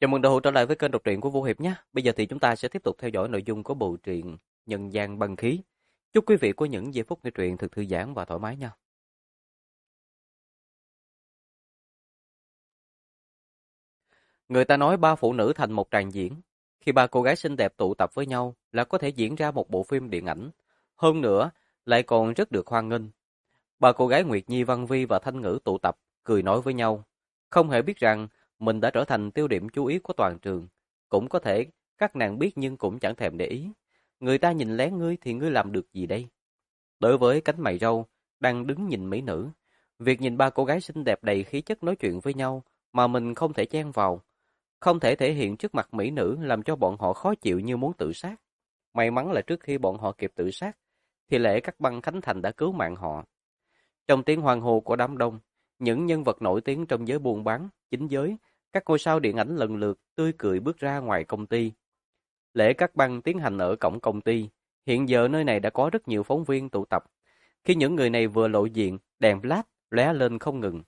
Chào mừng đầu hữu trở lại với kênh đọc truyện của Vũ Hiệp nhé. Bây giờ thì chúng ta sẽ tiếp tục theo dõi nội dung của bộ truyện Nhân gian băng khí. Chúc quý vị có những giây phút nghe truyện thật thư giãn và thoải mái nha. Người ta nói ba phụ nữ thành một tràng diễn. Khi ba cô gái xinh đẹp tụ tập với nhau là có thể diễn ra một bộ phim điện ảnh. Hơn nữa, lại còn rất được hoan nghênh. Ba cô gái Nguyệt Nhi, Văn Vi và Thanh Ngữ tụ tập, cười nói với nhau. Không hề biết rằng mình đã trở thành tiêu điểm chú ý của toàn trường. Cũng có thể các nàng biết nhưng cũng chẳng thèm để ý. Người ta nhìn lén ngươi thì ngươi làm được gì đây? Đối với cánh mày râu, đang đứng nhìn mỹ nữ, việc nhìn ba cô gái xinh đẹp đầy khí chất nói chuyện với nhau mà mình không thể chen vào, không thể thể hiện trước mặt mỹ nữ làm cho bọn họ khó chịu như muốn tự sát. May mắn là trước khi bọn họ kịp tự sát, thì lễ cắt băng khánh thành đã cứu mạng họ. Trong tiếng hoan hô của đám đông, những nhân vật nổi tiếng trong giới buôn bán, chính giới, các ngôi sao điện ảnh lần lượt tươi cười bước ra ngoài công ty. Lễ cắt băng tiến hành ở cổng công ty. Hiện giờ nơi này đã có rất nhiều phóng viên tụ tập. Khi những người này vừa lộ diện, đèn flash lóe lên không ngừng.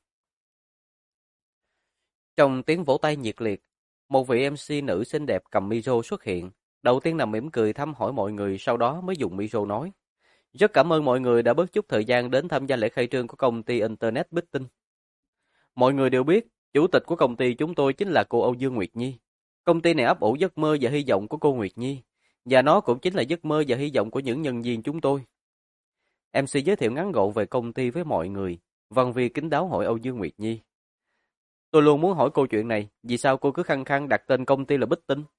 Trong tiếng vỗ tay nhiệt liệt, một vị MC nữ xinh đẹp cầm micro xuất hiện. Đầu tiên là mỉm cười thăm hỏi mọi người, sau đó mới dùng micro nói. Rất cảm ơn mọi người đã bớt chút thời gian đến tham gia lễ khai trương của công ty Internet Bích Tinh. Mọi người đều biết, chủ tịch của công ty chúng tôi chính là cô Âu Dương Nguyệt Nhi. Công ty này ấp ủ giấc mơ và hy vọng của cô Nguyệt Nhi, và nó cũng chính là giấc mơ và hy vọng của những nhân viên chúng tôi. MC giới thiệu ngắn gọn về công ty với mọi người. Văn Vi kính đáo hỏi Âu Dương Nguyệt Nhi. Tôi luôn muốn hỏi cô chuyện này, vì sao cô cứ khăng khăng đặt tên công ty là Bích Tinh?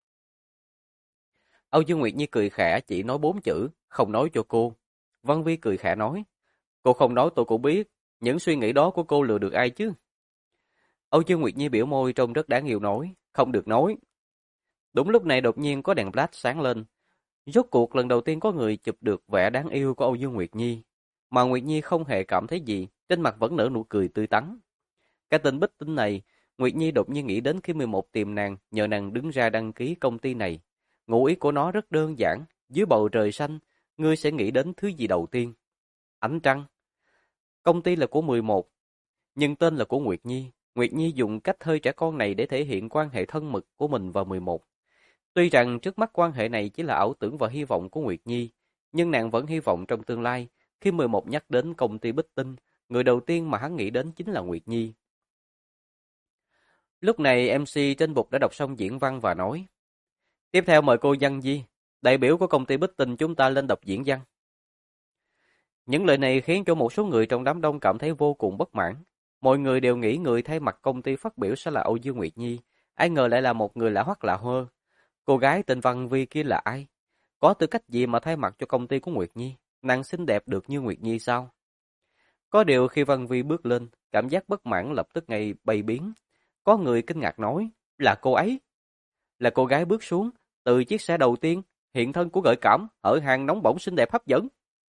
Âu Dương Nguyệt Nhi cười khẽ chỉ nói 4 chữ, không nói cho cô. Văn Vi cười khẽ nói, cô không nói tôi cũng biết, những suy nghĩ đó của cô lừa được ai chứ? Âu Dương Nguyệt Nhi biểu môi trông rất đáng yêu nói, không được nói. Đúng lúc này đột nhiên có đèn flash sáng lên. Rốt cuộc lần đầu tiên có người chụp được vẻ đáng yêu của Âu Dương Nguyệt Nhi. Mà Nguyệt Nhi không hề cảm thấy gì, trên mặt vẫn nở nụ cười tươi tắn. Cái tên Bích Tinh này, Nguyệt Nhi đột nhiên nghĩ đến khi 11 tìm nàng, nhờ nàng đứng ra đăng ký công ty này. Ngụ ý của nó rất đơn giản, dưới bầu trời xanh, ngươi sẽ nghĩ đến thứ gì đầu tiên? Ánh trăng. Công ty là của 11, nhưng tên là của Nguyệt Nhi. Nguyệt Nhi dùng cách hơi trẻ con này để thể hiện quan hệ thân mật của mình và 11. Tuy rằng trước mắt quan hệ này chỉ là ảo tưởng và hy vọng của Nguyệt Nhi, nhưng nàng vẫn hy vọng trong tương lai, khi 11 nhắc đến công ty Bích Tinh, người đầu tiên mà hắn nghĩ đến chính là Nguyệt Nhi. Lúc này MC trên bục đã đọc xong diễn văn và nói, tiếp theo mời cô Văn Di, đại biểu của công ty Bích Tinh chúng ta lên đọc diễn văn. Những lời này khiến cho một số người trong đám đông cảm thấy vô cùng bất mãn. Mọi người đều nghĩ người thay mặt công ty phát biểu sẽ là Âu Dương Nguyệt Nhi, ai ngờ lại là một người lạ hoắc lạ hơ. Cô gái tên Văn Vi kia là ai? Có tư cách gì mà thay mặt cho công ty của Nguyệt Nhi? Nàng xinh đẹp được như Nguyệt Nhi sao? Có điều khi Văn Vi bước lên, cảm giác bất mãn lập tức ngay bay biến. Có người kinh ngạc nói, là cô ấy. Là cô gái bước xuống, từ chiếc xe đầu tiên, hiện thân của gợi cảm, ở hàng nóng bỏng xinh đẹp hấp dẫn.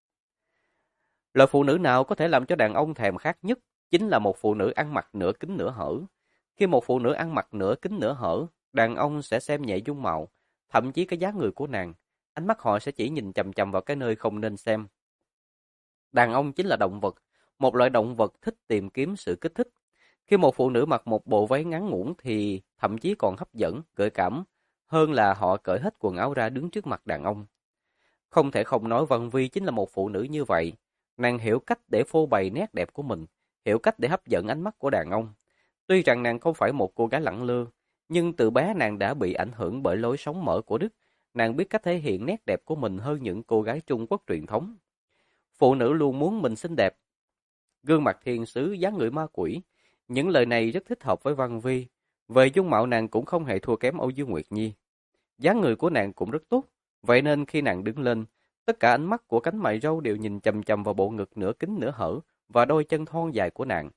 Loại phụ nữ nào có thể làm cho đàn ông thèm khát nhất, chính là một phụ nữ ăn mặc nửa kín nửa hở. Khi một phụ nữ ăn mặc nửa kín nửa hở, đàn ông sẽ xem nhẹ dung mạo, thậm chí cái dáng người của nàng, ánh mắt họ sẽ chỉ nhìn chằm chằm vào cái nơi không nên xem. Đàn ông chính là động vật, một loại động vật thích tìm kiếm sự kích thích. Khi một phụ nữ mặc một bộ váy ngắn ngủn thì thậm chí còn hấp dẫn, gợi cảm, hơn là họ cởi hết quần áo ra đứng trước mặt đàn ông. Không thể không nói Văn Vi chính là một phụ nữ như vậy. Nàng hiểu cách để phô bày nét đẹp của mình, hiểu cách để hấp dẫn ánh mắt của đàn ông. Tuy rằng nàng không phải một cô gái lẳng lơ, nhưng từ bé nàng đã bị ảnh hưởng bởi lối sống mở của Đức. Nàng biết cách thể hiện nét đẹp của mình hơn những cô gái Trung Quốc truyền thống. Phụ nữ luôn muốn mình xinh đẹp. Gương mặt thiên sứ, dáng người ma quỷ. Những lời này rất thích hợp với Văn Vi. Về dung mạo nàng cũng không hề thua kém Âu Dương Nguyệt Nhi. Dáng người của nàng cũng rất tốt. Vậy nên khi nàng đứng lên, tất cả ánh mắt của cánh mày râu đều nhìn chằm chằm vào bộ ngực nửa kín nửa hở và đôi chân thon dài của nàng.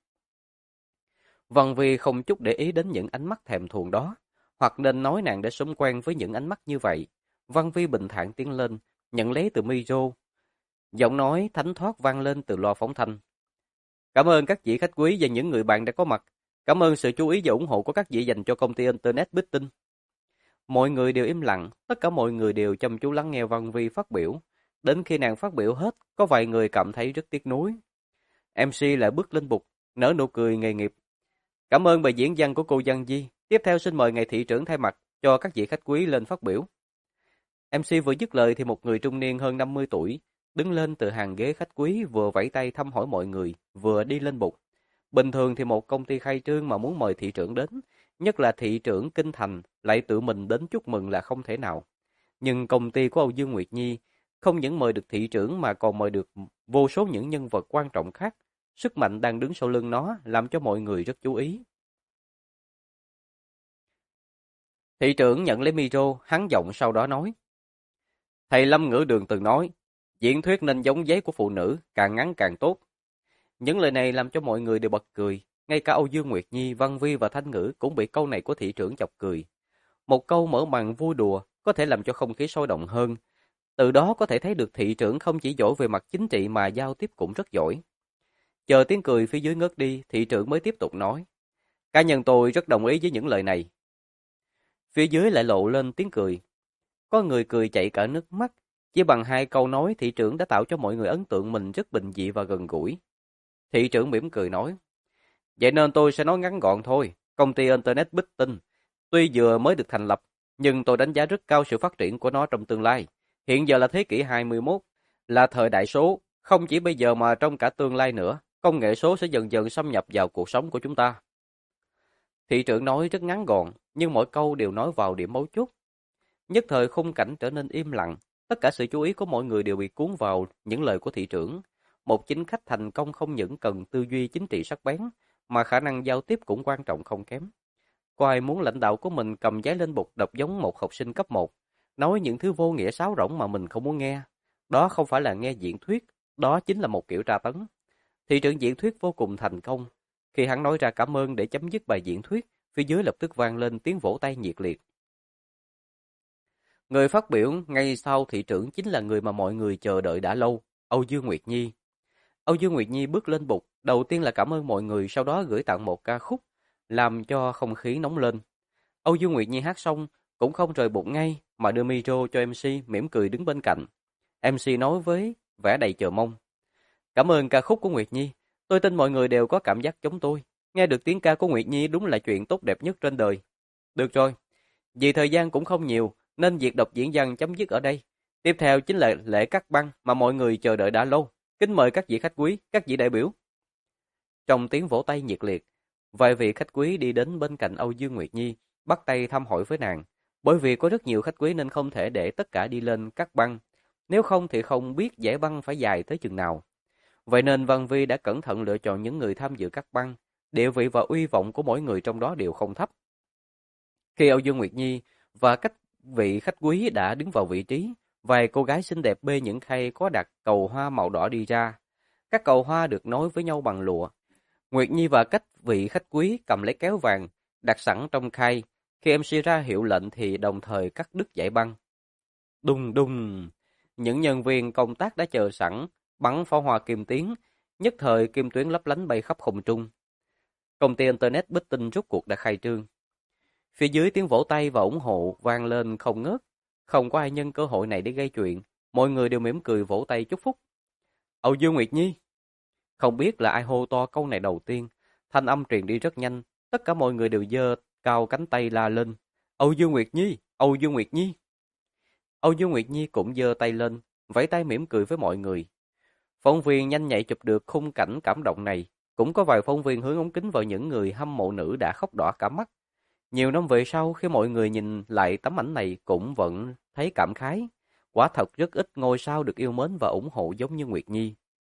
Văn Vi không chút để ý đến những ánh mắt thèm thuồng đó, hoặc nên nói nàng đã sống quen với những ánh mắt như vậy. Văn Vi bình thản tiến lên, nhận lấy từ micro. Giọng nói thánh thoát vang lên từ loa phóng thanh. Cảm ơn các vị khách quý và những người bạn đã có mặt. Cảm ơn sự chú ý và ủng hộ của các vị dành cho công ty Internet Bích Tinh. Mọi người đều im lặng, tất cả mọi người đều chăm chú lắng nghe Văn Vi phát biểu. Đến khi nàng phát biểu hết, có vài người cảm thấy rất tiếc nuối. MC lại bước lên bục, nở nụ cười nghề nghiệp. Cảm ơn bài diễn văn của cô Giang Di. Tiếp theo xin mời ngài thị trưởng thay mặt cho các vị khách quý lên phát biểu. MC vừa dứt lời thì một người trung niên hơn 50 tuổi, đứng lên từ hàng ghế khách quý vừa vẫy tay thăm hỏi mọi người, vừa đi lên bục. Bình thường thì một công ty khai trương mà muốn mời thị trưởng đến, nhất là thị trưởng Kinh Thành, lại tự mình đến chúc mừng là không thể nào. Nhưng công ty của Âu Dương Nguyệt Nhi không những mời được thị trưởng mà còn mời được vô số những nhân vật quan trọng khác. Sức mạnh đang đứng sau lưng nó làm cho mọi người rất chú ý. Thị trưởng nhận lấy micro, hắn giọng sau đó nói. Thầy Lâm Ngữ Đường từng nói, diễn thuyết nên giống giấy của phụ nữ, càng ngắn càng tốt. Những lời này làm cho mọi người đều bật cười, ngay cả Âu Dương Nguyệt Nhi, Văn Vi và Thanh Ngữ cũng bị câu này của thị trưởng chọc cười. Một câu mở màn vui đùa có thể làm cho không khí sôi động hơn. Từ đó có thể thấy được thị trưởng không chỉ giỏi về mặt chính trị mà giao tiếp cũng rất giỏi. Chờ tiếng cười phía dưới ngớt đi, thị trưởng mới tiếp tục nói. Cá nhân tôi rất đồng ý với những lời này. Phía dưới lại lộ lên tiếng cười. Có người cười chạy cả nước mắt. Chỉ bằng 2 câu nói, thị trưởng đã tạo cho mọi người ấn tượng mình rất bình dị và gần gũi. Thị trưởng mỉm cười nói. Vậy nên tôi sẽ nói ngắn gọn thôi. Công ty Internet Bích Tinh tuy vừa mới được thành lập, nhưng tôi đánh giá rất cao sự phát triển của nó trong tương lai. Hiện giờ là thế kỷ 21, là thời đại số. Không chỉ bây giờ mà trong cả tương lai nữa, công nghệ số sẽ dần dần xâm nhập vào cuộc sống của chúng ta. Thị trưởng nói rất ngắn gọn, nhưng mỗi câu đều nói vào điểm mấu chốt. Nhất thời khung cảnh trở nên im lặng, tất cả sự chú ý của mọi người đều bị cuốn vào những lời của thị trưởng. Một chính khách thành công không những cần tư duy chính trị sắc bén, mà khả năng giao tiếp cũng quan trọng không kém. Có ai muốn lãnh đạo của mình cầm giấy lên bục đọc giống một học sinh cấp 1, nói những thứ vô nghĩa sáo rỗng mà mình không muốn nghe. Đó không phải là nghe diễn thuyết, đó chính là một kiểu tra tấn. Thị trưởng diễn thuyết vô cùng thành công. Khi hắn nói ra cảm ơn để chấm dứt bài diễn thuyết, phía dưới lập tức vang lên tiếng vỗ tay nhiệt liệt. Người phát biểu ngay sau thị trưởng chính là người mà mọi người chờ đợi đã lâu, Âu Dương Nguyệt Nhi. Âu Dương Nguyệt Nhi bước lên bục, đầu tiên là cảm ơn mọi người, sau đó gửi tặng một ca khúc, làm cho không khí nóng lên. Âu Dương Nguyệt Nhi hát xong, cũng không rời bục ngay, mà đưa micro cho MC mỉm cười đứng bên cạnh. MC nói với vẻ đầy chờ mong. Cảm ơn ca khúc của Nguyệt Nhi, tôi tin mọi người đều có cảm giác giống tôi. Nghe được tiếng ca của Nguyệt Nhi đúng là chuyện tốt đẹp nhất trên đời. Được rồi, vì thời gian cũng không nhiều, nên việc đọc diễn văn chấm dứt ở đây. Tiếp theo chính là lễ cắt băng mà mọi người chờ đợi đã lâu. Kính mời các vị khách quý, các vị đại biểu. Trong tiếng vỗ tay nhiệt liệt, vài vị khách quý đi đến bên cạnh Âu Dương Nguyệt Nhi, bắt tay thăm hỏi với nàng. Bởi vì có rất nhiều khách quý nên không thể để tất cả đi lên cắt băng. Nếu không thì không biết giải băng phải dài tới chừng nào. Vậy nên Văn Vi đã cẩn thận lựa chọn những người tham dự cắt băng. Địa vị và uy vọng của mỗi người trong đó đều không thấp. Khi Âu Dương Nguyệt Nhi và các vị khách quý đã đứng vào vị trí, vài cô gái xinh đẹp bê những khay có đặt cầu hoa màu đỏ đi ra. Các cầu hoa được nối với nhau bằng lụa. Nguyệt Nhi và các vị khách quý cầm lấy kéo vàng, đặt sẵn trong khay. Khi MC ra hiệu lệnh thì đồng thời cắt đứt dải băng. Đùng đùng, những nhân viên công tác đã chờ sẵn, bắn pháo hoa kim tuyến, nhất thời kim tuyến lấp lánh bay khắp không trung. Công ty Internet Bích Tinh rốt cuộc đã khai trương. Phía dưới tiếng vỗ tay và ủng hộ vang lên không ngớt. Không có ai nhân cơ hội này để gây chuyện, mọi người đều mỉm cười vỗ tay chúc phúc. Âu Dương Nguyệt Nhi. Không biết là ai hô to câu này đầu tiên, thanh âm truyền đi rất nhanh, tất cả mọi người đều giơ cao cánh tay la lên. Âu Dương Nguyệt Nhi, Âu Dương Nguyệt Nhi. Âu Dương Nguyệt Nhi cũng giơ tay lên, vẫy tay mỉm cười với mọi người. Phóng viên nhanh nhạy chụp được khung cảnh cảm động này, cũng có vài phóng viên hướng ống kính vào những người hâm mộ nữ đã khóc đỏ cả mắt. Nhiều năm về sau khi mọi người nhìn lại tấm ảnh này cũng vẫn thấy cảm khái. Quả thật rất ít ngôi sao được yêu mến và ủng hộ giống như Nguyệt Nhi.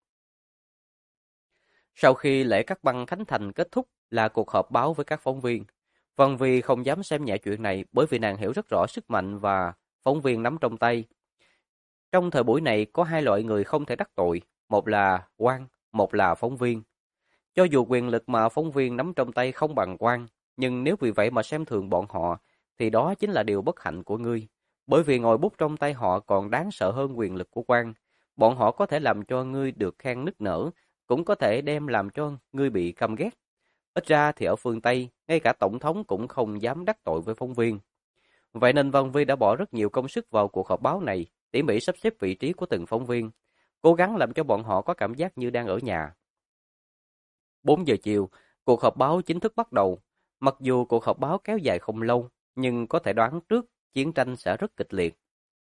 Sau khi lễ cắt băng khánh thành kết thúc là cuộc họp báo với các phóng viên. Văn Vi không dám xem nhẹ chuyện này bởi vì nàng hiểu rất rõ sức mạnh và phóng viên nắm trong tay. Trong thời buổi này có 2 loại người không thể đắc tội, một là quan, một là phóng viên. Cho dù quyền lực mà phóng viên nắm trong tay không bằng quan, nhưng nếu vì vậy mà xem thường bọn họ, thì đó chính là điều bất hạnh của ngươi. Bởi vì ngòi bút trong tay họ còn đáng sợ hơn quyền lực của quan. Bọn họ có thể làm cho ngươi được khen nức nở, cũng có thể đem làm cho ngươi bị căm ghét. Ít ra thì ở phương Tây, ngay cả tổng thống cũng không dám đắc tội với phóng viên. Vậy nên Văn Vi đã bỏ rất nhiều công sức vào cuộc họp báo này, tỉ mỉ sắp xếp vị trí của từng phóng viên, cố gắng làm cho bọn họ có cảm giác như đang ở nhà. 4 giờ chiều, cuộc họp báo chính thức bắt đầu. Mặc dù cuộc họp báo kéo dài không lâu, nhưng có thể đoán trước chiến tranh sẽ rất kịch liệt.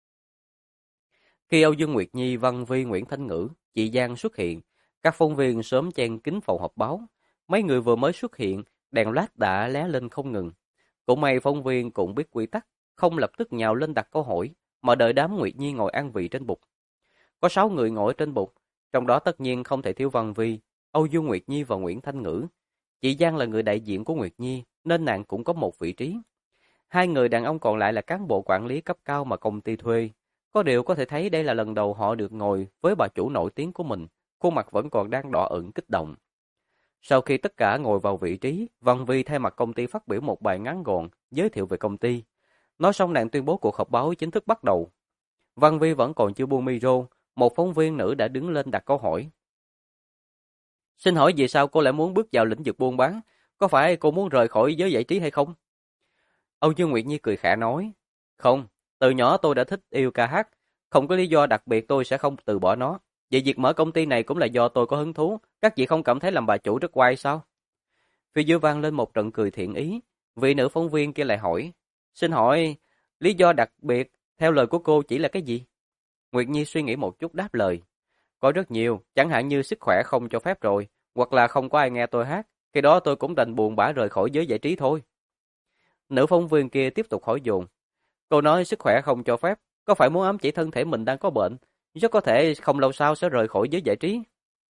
Khi Âu Dương Nguyệt Nhi, Văn Vi, Nguyễn Thanh Ngữ, chị Giang xuất hiện, các phóng viên sớm chen kín phòng họp báo. Mấy người vừa mới xuất hiện, đèn flash đã lóe lên không ngừng. Cũng may phóng viên cũng biết quy tắc, không lập tức nhào lên đặt câu hỏi, mà đợi đám Nguyệt Nhi ngồi an vị trên bục. Có 6 người ngồi trên bục, trong đó tất nhiên không thể thiếu Văn Vi, Âu Dương Nguyệt Nhi và Nguyễn Thanh Ngữ. Chị Giang là người đại diện của Nguyệt Nhi, nên nàng cũng có một vị trí. Hai người đàn ông còn lại là cán bộ quản lý cấp cao mà công ty thuê. Có điều có thể thấy đây là lần đầu họ được ngồi với bà chủ nổi tiếng của mình, khuôn mặt vẫn còn đang đỏ ửng kích động. Sau khi tất cả ngồi vào vị trí, Văn Vi thay mặt công ty phát biểu một bài ngắn gọn, giới thiệu về công ty. Nói xong nàng tuyên bố cuộc họp báo chính thức bắt đầu. Văn Vi vẫn còn chưa buông micro, một phóng viên nữ đã đứng lên đặt câu hỏi. Xin hỏi vì sao cô lại muốn bước vào lĩnh vực buôn bán? Có phải cô muốn rời khỏi giới giải trí hay không? Âu Dương Nguyệt Nhi cười khẽ nói. Không, từ nhỏ tôi đã thích yêu ca hát. Không có lý do đặc biệt tôi sẽ không từ bỏ nó. Vậy việc mở công ty này cũng là do tôi có hứng thú. Các chị không cảm thấy làm bà chủ rất oai sao? Phía dưới vang lên một trận cười thiện ý. Vị nữ phóng viên kia lại hỏi. Xin hỏi, lý do đặc biệt theo lời của cô chỉ là cái gì? Nguyệt Nhi suy nghĩ một chút đáp lời. Có rất nhiều, chẳng hạn như sức khỏe không cho phép rồi, hoặc là không có ai nghe tôi hát. Khi đó tôi cũng đành buồn bã rời khỏi giới giải trí thôi. Nữ phóng viên kia tiếp tục hỏi dồn. Cô nói sức khỏe không cho phép, có phải muốn ám chỉ thân thể mình đang có bệnh, rất có thể không lâu sau sẽ rời khỏi giới giải trí.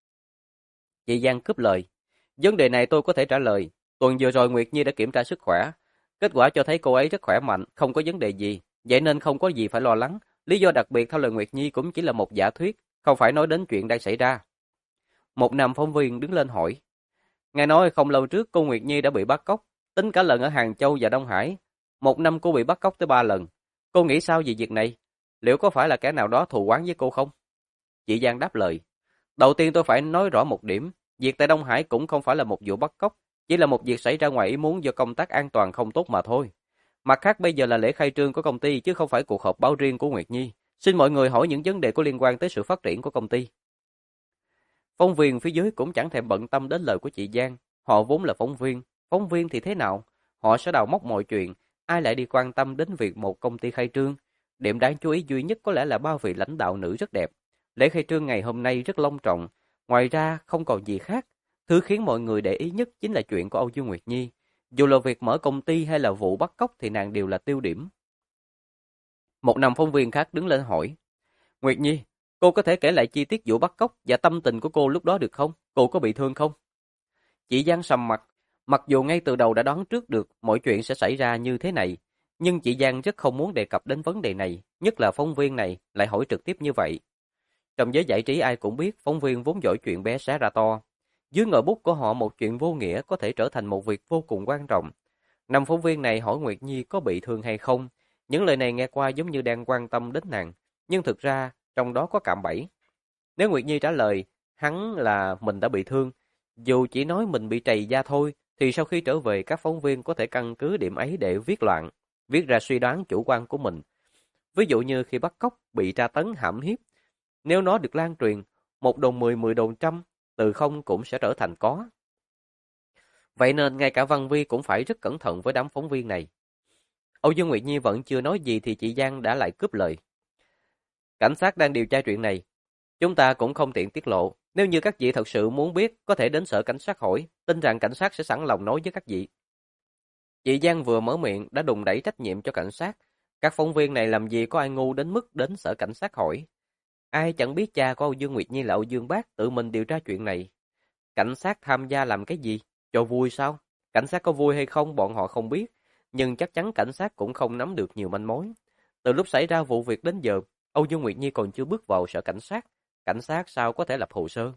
Chị Giang cướp lời. Vấn đề này tôi có thể trả lời. Tuần vừa rồi Nguyệt Nhi đã kiểm tra sức khỏe. Kết quả cho thấy cô ấy rất khỏe mạnh, không có vấn đề gì. Vậy nên không có gì phải lo lắng. Lý do đặc biệt theo lời Nguyệt Nhi cũng chỉ là một giả thuyết, không phải nói đến chuyện đang xảy ra. Một nam phóng viên đứng lên hỏi. Nghe nói không lâu trước cô Nguyệt Nhi đã bị bắt cóc, tính cả lần ở Hàng Châu và Đông Hải. Một năm cô bị bắt cóc tới 3 lần. Cô nghĩ sao về việc này? Liệu có phải là kẻ nào đó thù oán với cô không? Chị Giang đáp lời. Đầu tiên tôi phải nói rõ một điểm. Việc tại Đông Hải cũng không phải là một vụ bắt cóc, chỉ là một việc xảy ra ngoài ý muốn do công tác an toàn không tốt mà thôi. Mặt khác bây giờ là lễ khai trương của công ty chứ không phải cuộc họp báo riêng của Nguyệt Nhi. Xin mọi người hỏi những vấn đề có liên quan tới sự phát triển của công ty. Phóng viên phía dưới cũng chẳng thèm bận tâm đến lời của chị Giang. Họ vốn là phóng viên thì thế nào? Họ sẽ đào móc mọi chuyện, ai lại đi quan tâm đến việc một công ty khai trương. Điểm đáng chú ý duy nhất có lẽ là ba vị lãnh đạo nữ rất đẹp. Lễ khai trương ngày hôm nay rất long trọng, ngoài ra không còn gì khác. Thứ khiến mọi người để ý nhất chính là chuyện của Âu Dương Nguyệt Nhi. Dù là việc mở công ty hay là vụ bắt cóc thì nàng đều là tiêu điểm. Một nam phóng viên khác đứng lên hỏi. Nguyệt Nhi, cô có thể kể lại chi tiết vụ bắt cóc và tâm tình của cô lúc đó được không? Cô có bị thương không? Chị Giang sầm mặt. Mặc dù ngay từ đầu đã đoán trước được mọi chuyện sẽ xảy ra như thế này, nhưng chị Giang rất không muốn đề cập đến vấn đề này, nhất là phóng viên này lại hỏi trực tiếp như vậy. Trong giới giải trí ai cũng biết phóng viên vốn giỏi chuyện bé xé ra to. Dưới ngòi bút của họ một chuyện vô nghĩa có thể trở thành một việc vô cùng quan trọng. Năm phóng viên này hỏi Nguyệt Nhi có bị thương hay không. Những lời này nghe qua giống như đang quan tâm đến nàng, nhưng thực ra trong đó có cạm bẫy. Nếu Nguyệt Nhi trả lời hắn là mình đã bị thương, dù chỉ nói mình bị trầy da thôi, thì sau khi trở về các phóng viên có thể căn cứ điểm ấy để viết loạn, viết ra suy đoán chủ quan của mình. Ví dụ như khi bắt cóc, bị tra tấn hãm hiếp, nếu nó được lan truyền, 1 đồn 10, 10 đồn trăm, từ không cũng sẽ trở thành có. Vậy nên ngay cả Văn Vi cũng phải rất cẩn thận với đám phóng viên này. Âu Dương Nguyệt Nhi vẫn chưa nói gì thì chị Giang đã lại cướp lời. Cảnh sát đang điều tra chuyện này. Chúng ta cũng không tiện tiết lộ. Nếu như các vị thật sự muốn biết, có thể đến sở cảnh sát hỏi. Tin rằng cảnh sát sẽ sẵn lòng nói với các vị. Chị Giang vừa mở miệng đã đùn đẩy trách nhiệm cho cảnh sát. Các phóng viên này làm gì có ai ngu đến mức đến sở cảnh sát hỏi. Ai chẳng biết cha của Âu Dương Nguyệt Nhi là Âu Dương Bác tự mình điều tra chuyện này. Cảnh sát tham gia làm cái gì? Cho vui sao? Cảnh sát có vui hay không bọn họ không biết. Nhưng chắc chắn cảnh sát cũng không nắm được nhiều manh mối. Từ lúc xảy ra vụ việc đến giờ, Âu Dương Nguyệt Nhi còn chưa bước vào sở cảnh sát. Cảnh sát sao có thể lập hồ sơ?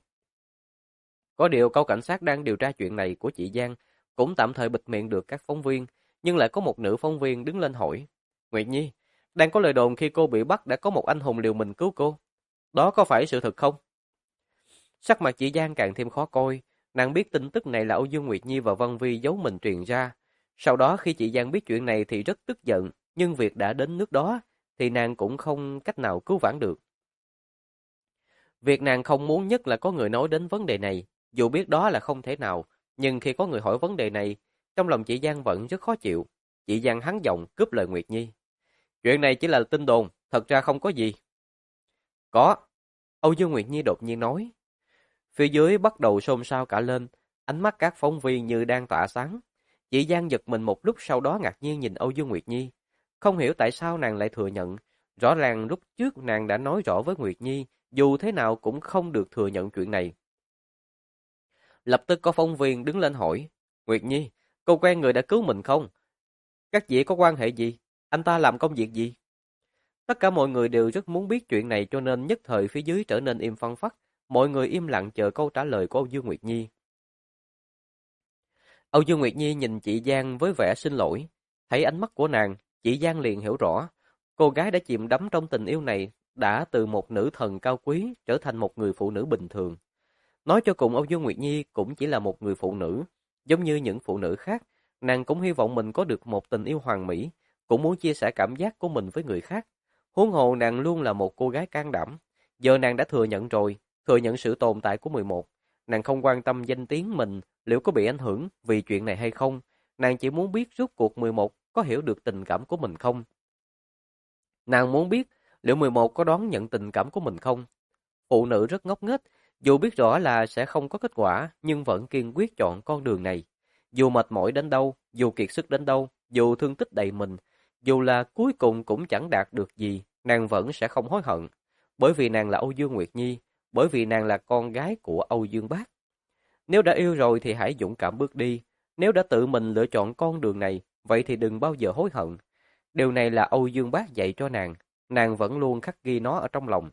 Có điều câu cảnh sát đang điều tra chuyện này của chị Giang cũng tạm thời bịt miệng được các phóng viên, nhưng lại có một nữ phóng viên đứng lên hỏi. Nguyệt Nhi, đang có lời đồn khi cô bị bắt đã có một anh hùng liều mình cứu cô. Đó có phải sự thật không? Sắc mặt chị Giang càng thêm khó coi, nàng biết tin tức này là Âu Dương Nguyệt Nhi và Văn Vi giấu mình truyền ra. Sau đó khi chị Giang biết chuyện này thì rất tức giận, nhưng việc đã đến nước đó thì nàng cũng không cách nào cứu vãn được. Việc nàng không muốn nhất là có người nói đến vấn đề này, dù biết đó là không thể nào, nhưng khi có người hỏi vấn đề này trong lòng chị Giang vẫn rất khó chịu. Chị Giang hắn giọng cướp lời Nguyệt Nhi. Chuyện này chỉ là tin đồn, thật ra không có gì. Có. Âu Dương Nguyệt Nhi đột nhiên nói. Phía dưới bắt đầu xôn xao cả lên, ánh mắt các phóng viên như đang tỏa sáng. Chị Giang giật mình một lúc, sau đó ngạc nhiên nhìn Âu Dương Nguyệt Nhi. Không hiểu tại sao nàng lại thừa nhận. Rõ ràng lúc trước nàng đã nói rõ với Nguyệt Nhi, dù thế nào cũng không được thừa nhận chuyện này. Lập tức có phóng viên đứng lên hỏi. Nguyệt Nhi, cô quen người đã cứu mình không? Các chị có quan hệ gì? Anh ta làm công việc gì? Tất cả mọi người đều rất muốn biết chuyện này, cho nên nhất thời phía dưới trở nên im phăng phắc. Mọi người im lặng chờ câu trả lời của Âu Dương Nguyệt Nhi. Âu Dương Nguyệt Nhi nhìn chị Giang với vẻ xin lỗi. Thấy ánh mắt của nàng, chị Giang liền hiểu rõ. Cô gái đã chìm đắm trong tình yêu này, đã từ một nữ thần cao quý trở thành một người phụ nữ bình thường. Nói cho cùng, Âu Dương Nguyệt Nhi cũng chỉ là một người phụ nữ. Giống như những phụ nữ khác, nàng cũng hy vọng mình có được một tình yêu hoàn mỹ, cũng muốn chia sẻ cảm giác của mình với người khác. Huống hồ nàng luôn là một cô gái can đảm. Giờ nàng đã thừa nhận rồi, thừa nhận sự tồn tại của 11. Nàng không quan tâm danh tiếng mình liệu có bị ảnh hưởng vì chuyện này hay không. Nàng chỉ muốn biết rốt cuộc 11 có hiểu được tình cảm của mình không. Nàng muốn biết liệu 11 có đón nhận tình cảm của mình không. Phụ nữ rất ngốc nghếch, dù biết rõ là sẽ không có kết quả, nhưng vẫn kiên quyết chọn con đường này. Dù mệt mỏi đến đâu, dù kiệt sức đến đâu, dù thương tích đầy mình, dù là cuối cùng cũng chẳng đạt được gì, nàng vẫn sẽ không hối hận. Bởi vì nàng là Âu Dương Nguyệt Nhi, bởi vì nàng là con gái của Âu Dương Bác. Nếu đã yêu rồi thì hãy dũng cảm bước đi. Nếu đã tự mình lựa chọn con đường này, vậy thì đừng bao giờ hối hận. Điều này là Âu Dương Bác dạy cho nàng vẫn luôn khắc ghi nó ở trong lòng.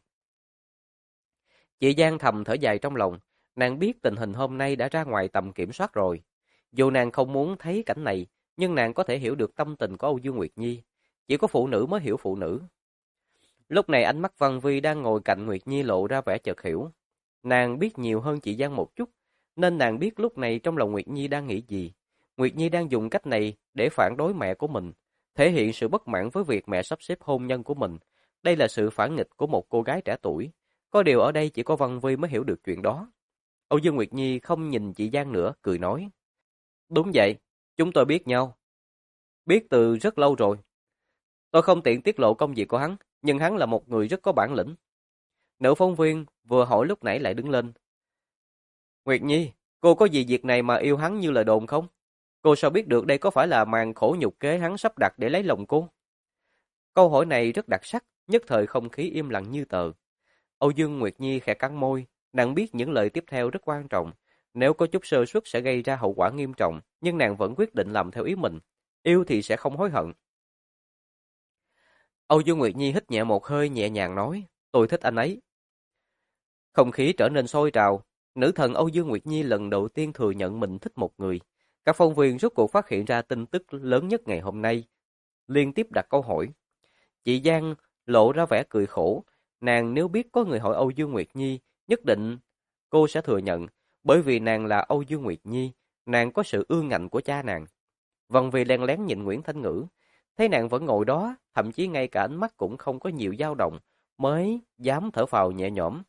Chị Giang thầm thở dài trong lòng, nàng biết tình hình hôm nay đã ra ngoài tầm kiểm soát rồi. Dù nàng không muốn thấy cảnh này, nhưng nàng có thể hiểu được tâm tình của Âu Dương Nguyệt Nhi. Chỉ có phụ nữ mới hiểu phụ nữ. Lúc này ánh mắt Văn Vi đang ngồi cạnh Nguyệt Nhi lộ ra vẻ chợt hiểu. Nàng biết nhiều hơn chị Giang một chút, nên nàng biết lúc này trong lòng Nguyệt Nhi đang nghĩ gì. Nguyệt Nhi đang dùng cách này để phản đối mẹ của mình, thể hiện sự bất mãn với việc mẹ sắp xếp hôn nhân của mình. Đây là sự phản nghịch của một cô gái trẻ tuổi. Có điều ở đây chỉ có Văn Vi mới hiểu được chuyện đó. Âu Dương Nguyệt Nhi không nhìn chị Giang nữa, cười nói. Đúng vậy, chúng tôi biết nhau. Biết từ rất lâu rồi. Tôi không tiện tiết lộ công việc của hắn, nhưng hắn là một người rất có bản lĩnh. Nữ phóng viên vừa hỏi lúc nãy lại đứng lên. Nguyệt Nhi, cô có gì việc này mà yêu hắn như lời đồn không? Cô sao biết được đây có phải là màn khổ nhục kế hắn sắp đặt để lấy lòng cô? Câu hỏi này rất đặc sắc, nhất thời không khí im lặng như tờ. Âu Dương Nguyệt Nhi khẽ cắn môi, nàng biết những lời tiếp theo rất quan trọng. Nếu có chút sơ suất sẽ gây ra hậu quả nghiêm trọng, nhưng nàng vẫn quyết định làm theo ý mình. Yêu thì sẽ không hối hận. Âu Dương Nguyệt Nhi hít nhẹ một hơi nhẹ nhàng nói, tôi thích anh ấy. Không khí trở nên sôi trào, nữ thần Âu Dương Nguyệt Nhi lần đầu tiên thừa nhận mình thích một người. Các phóng viên rốt cuộc phát hiện ra tin tức lớn nhất ngày hôm nay, liên tiếp đặt câu hỏi. Chị Giang lộ ra vẻ cười khổ, nàng nếu biết có người hỏi Âu Dương Nguyệt Nhi, nhất định cô sẽ thừa nhận, bởi vì nàng là Âu Dương Nguyệt Nhi, nàng có sự ương ngạnh của cha nàng. Vân Vì len lén nhìn Nguyễn Thanh Ngữ, thấy nàng vẫn ngồi đó, thậm chí ngay cả ánh mắt cũng không có nhiều dao động, mới dám thở phào nhẹ nhõm.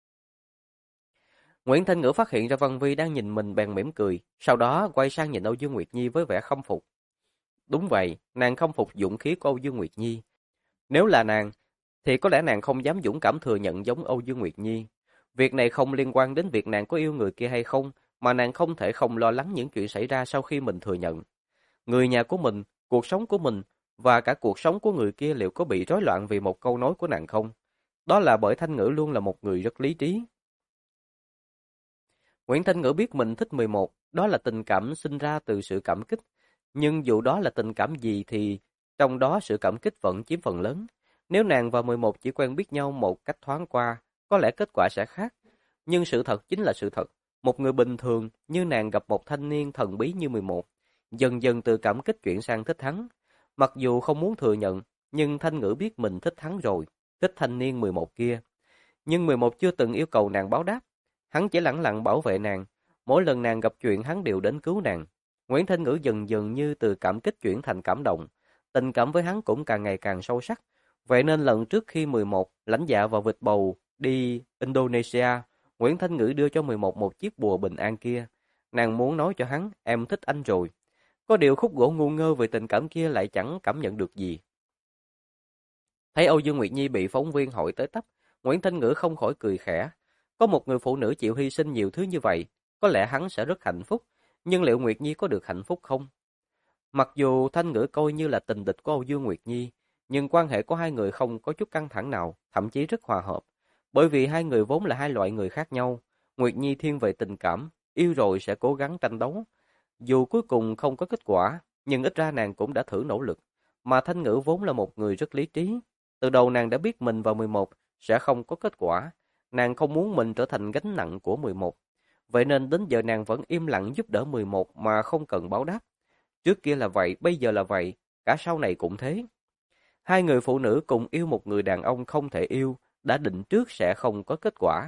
Nguyễn Thanh Ngữ phát hiện ra Vân Vi đang nhìn mình bèn mỉm cười, sau đó quay sang nhìn Âu Dương Nguyệt Nhi với vẻ khâm phục. Đúng vậy, nàng khâm phục dũng khí của Âu Dương Nguyệt Nhi. Nếu là nàng, thì có lẽ nàng không dám dũng cảm thừa nhận giống Âu Dương Nguyệt Nhi. Việc này không liên quan đến việc nàng có yêu người kia hay không, mà nàng không thể không lo lắng những chuyện xảy ra sau khi mình thừa nhận. Người nhà của mình, cuộc sống của mình, và cả cuộc sống của người kia liệu có bị rối loạn vì một câu nói của nàng không? Đó là bởi Thanh Ngữ luôn là một người rất lý trí. Nguyễn Thanh Ngữ biết mình thích 11, đó là tình cảm sinh ra từ sự cảm kích. Nhưng dù đó là tình cảm gì thì trong đó sự cảm kích vẫn chiếm phần lớn. Nếu nàng và 11 chỉ quen biết nhau một cách thoáng qua, có lẽ kết quả sẽ khác. Nhưng sự thật chính là sự thật. Một người bình thường như nàng gặp một thanh niên thần bí như 11, dần dần từ cảm kích chuyển sang thích hắn. Mặc dù không muốn thừa nhận, nhưng Thanh Ngữ biết mình thích hắn rồi, thích thanh niên 11 kia. Nhưng 11 chưa từng yêu cầu nàng báo đáp. Hắn chỉ lẳng lặng bảo vệ nàng. Mỗi lần nàng gặp chuyện hắn đều đến cứu nàng. Nguyễn Thanh Ngữ dần dần như từ cảm kích chuyển thành cảm động. Tình cảm với hắn cũng càng ngày càng sâu sắc. Vậy nên lần trước khi 11 lãnh dạ vào vịt bầu đi Indonesia, Nguyễn Thanh Ngữ đưa cho 11 một chiếc bùa bình an kia. Nàng muốn nói cho hắn, em thích anh rồi. Có điều khúc gỗ ngu ngơ về tình cảm kia lại chẳng cảm nhận được gì. Thấy Âu Dương Nguyệt Nhi bị phóng viên hỏi tới tấp, Nguyễn Thanh Ngữ không khỏi cười khẽ. Có một người phụ nữ chịu hy sinh nhiều thứ như vậy, có lẽ hắn sẽ rất hạnh phúc, nhưng liệu Nguyệt Nhi có được hạnh phúc không? Mặc dù Thanh Ngữ coi như là tình địch của Âu Dương Nguyệt Nhi, nhưng quan hệ của hai người không có chút căng thẳng nào, thậm chí rất hòa hợp. Bởi vì hai người vốn là hai loại người khác nhau. Nguyệt Nhi thiên về tình cảm, yêu rồi sẽ cố gắng tranh đấu. Dù cuối cùng không có kết quả, nhưng ít ra nàng cũng đã thử nỗ lực. Mà Thanh Ngữ vốn là một người rất lý trí. Từ đầu nàng đã biết mình vào 11 sẽ không có kết quả. Nàng không muốn mình trở thành gánh nặng của 11. Vậy nên đến giờ nàng vẫn im lặng giúp đỡ 11 mà không cần báo đáp. Trước kia là vậy, bây giờ là vậy, cả sau này cũng thế. Hai người phụ nữ cùng yêu một người đàn ông không thể yêu, đã định trước sẽ không có kết quả.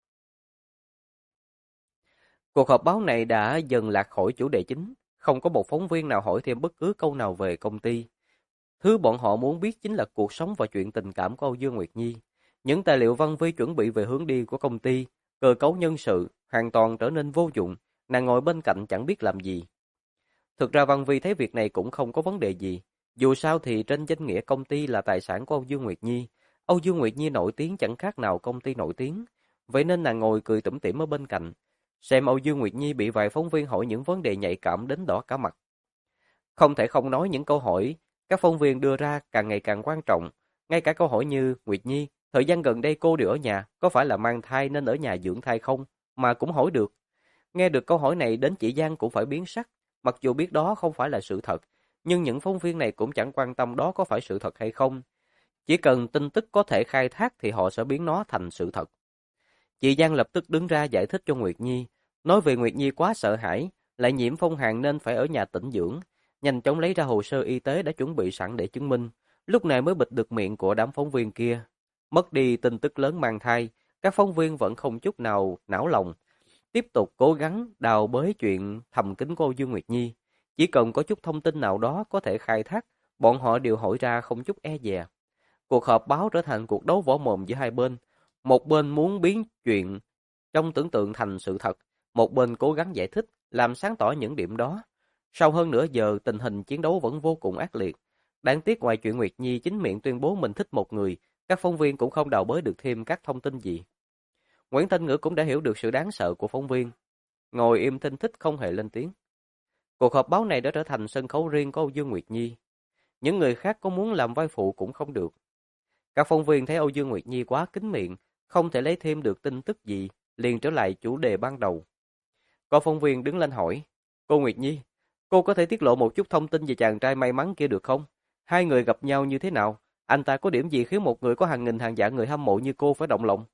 Cuộc họp báo này đã dần lạc khỏi chủ đề chính, không có một phóng viên nào hỏi thêm bất cứ câu nào về công ty. Thứ bọn họ muốn biết chính là cuộc sống và chuyện tình cảm của Âu Dương Nguyệt Nhi. Những tài liệu Văn Vi chuẩn bị về hướng đi của công ty, cơ cấu nhân sự, hoàn toàn trở nên vô dụng, nàng ngồi bên cạnh chẳng biết làm gì. Thực ra Văn Vi thấy việc này cũng không có vấn đề gì. Dù sao thì trên danh nghĩa công ty là tài sản của Âu Dương Nguyệt Nhi. Âu Dương Nguyệt Nhi nổi tiếng chẳng khác nào công ty nổi tiếng. Vậy nên nàng ngồi cười tủm tỉm ở bên cạnh. Xem Âu Dương Nguyệt Nhi bị vài phóng viên hỏi những vấn đề nhạy cảm đến đỏ cả mặt. Không thể không nói những câu hỏi các phóng viên đưa ra càng ngày càng quan trọng. Ngay cả câu hỏi như Nguyệt Nhi, thời gian gần đây cô đều ở nhà, có phải là mang thai nên ở nhà dưỡng thai không? Mà cũng hỏi được. Nghe được câu hỏi này đến chị Giang cũng phải biến sắc. Mặc dù biết đó không phải là sự thật, nhưng những phóng viên này cũng chẳng quan tâm đó có phải sự thật hay không. Chỉ cần tin tức có thể khai thác thì họ sẽ biến nó thành sự thật. Chị Giang lập tức đứng ra giải thích cho Nguyệt Nhi, nói về Nguyệt Nhi quá sợ hãi, lại nhiễm phong hàn nên phải ở nhà tĩnh dưỡng, nhanh chóng lấy ra hồ sơ y tế đã chuẩn bị sẵn để chứng minh, lúc này mới bịt được miệng của đám phóng viên kia. Mất đi tin tức lớn mang thai, các phóng viên vẫn không chút nào não lòng, tiếp tục cố gắng đào bới chuyện thầm kín của Dương Nguyệt Nhi. Chỉ cần có chút thông tin nào đó có thể khai thác, bọn họ đều hỏi ra không chút e dè. Cuộc họp báo trở thành cuộc đấu võ mồm giữa hai bên. Một bên muốn biến chuyện trong tưởng tượng thành sự thật, một bên cố gắng giải thích, làm sáng tỏ những điểm đó. Sau hơn nửa giờ, tình hình chiến đấu vẫn vô cùng ác liệt. Đáng tiếc ngoài chuyện Nguyệt Nhi chính miệng tuyên bố mình thích một người, các phóng viên cũng không đào bới được thêm các thông tin gì. Nguyễn Thanh Ngữ cũng đã hiểu được sự đáng sợ của phóng viên, ngồi im thinh thích không hề lên tiếng. Cuộc họp báo này đã trở thành sân khấu riêng của Âu Dương Nguyệt Nhi. Những người khác có muốn làm vai phụ cũng không được. Các phóng viên thấy Âu Dương Nguyệt Nhi quá kín miệng, không thể lấy thêm được tin tức gì, liền trở lại chủ đề ban đầu. Có phóng viên đứng lên hỏi, cô Nguyệt Nhi, cô có thể tiết lộ một chút thông tin về chàng trai may mắn kia được không? Hai người gặp nhau như thế nào? Anh ta có điểm gì khiến một người có hàng nghìn hàng vạn người hâm mộ như cô phải động lòng?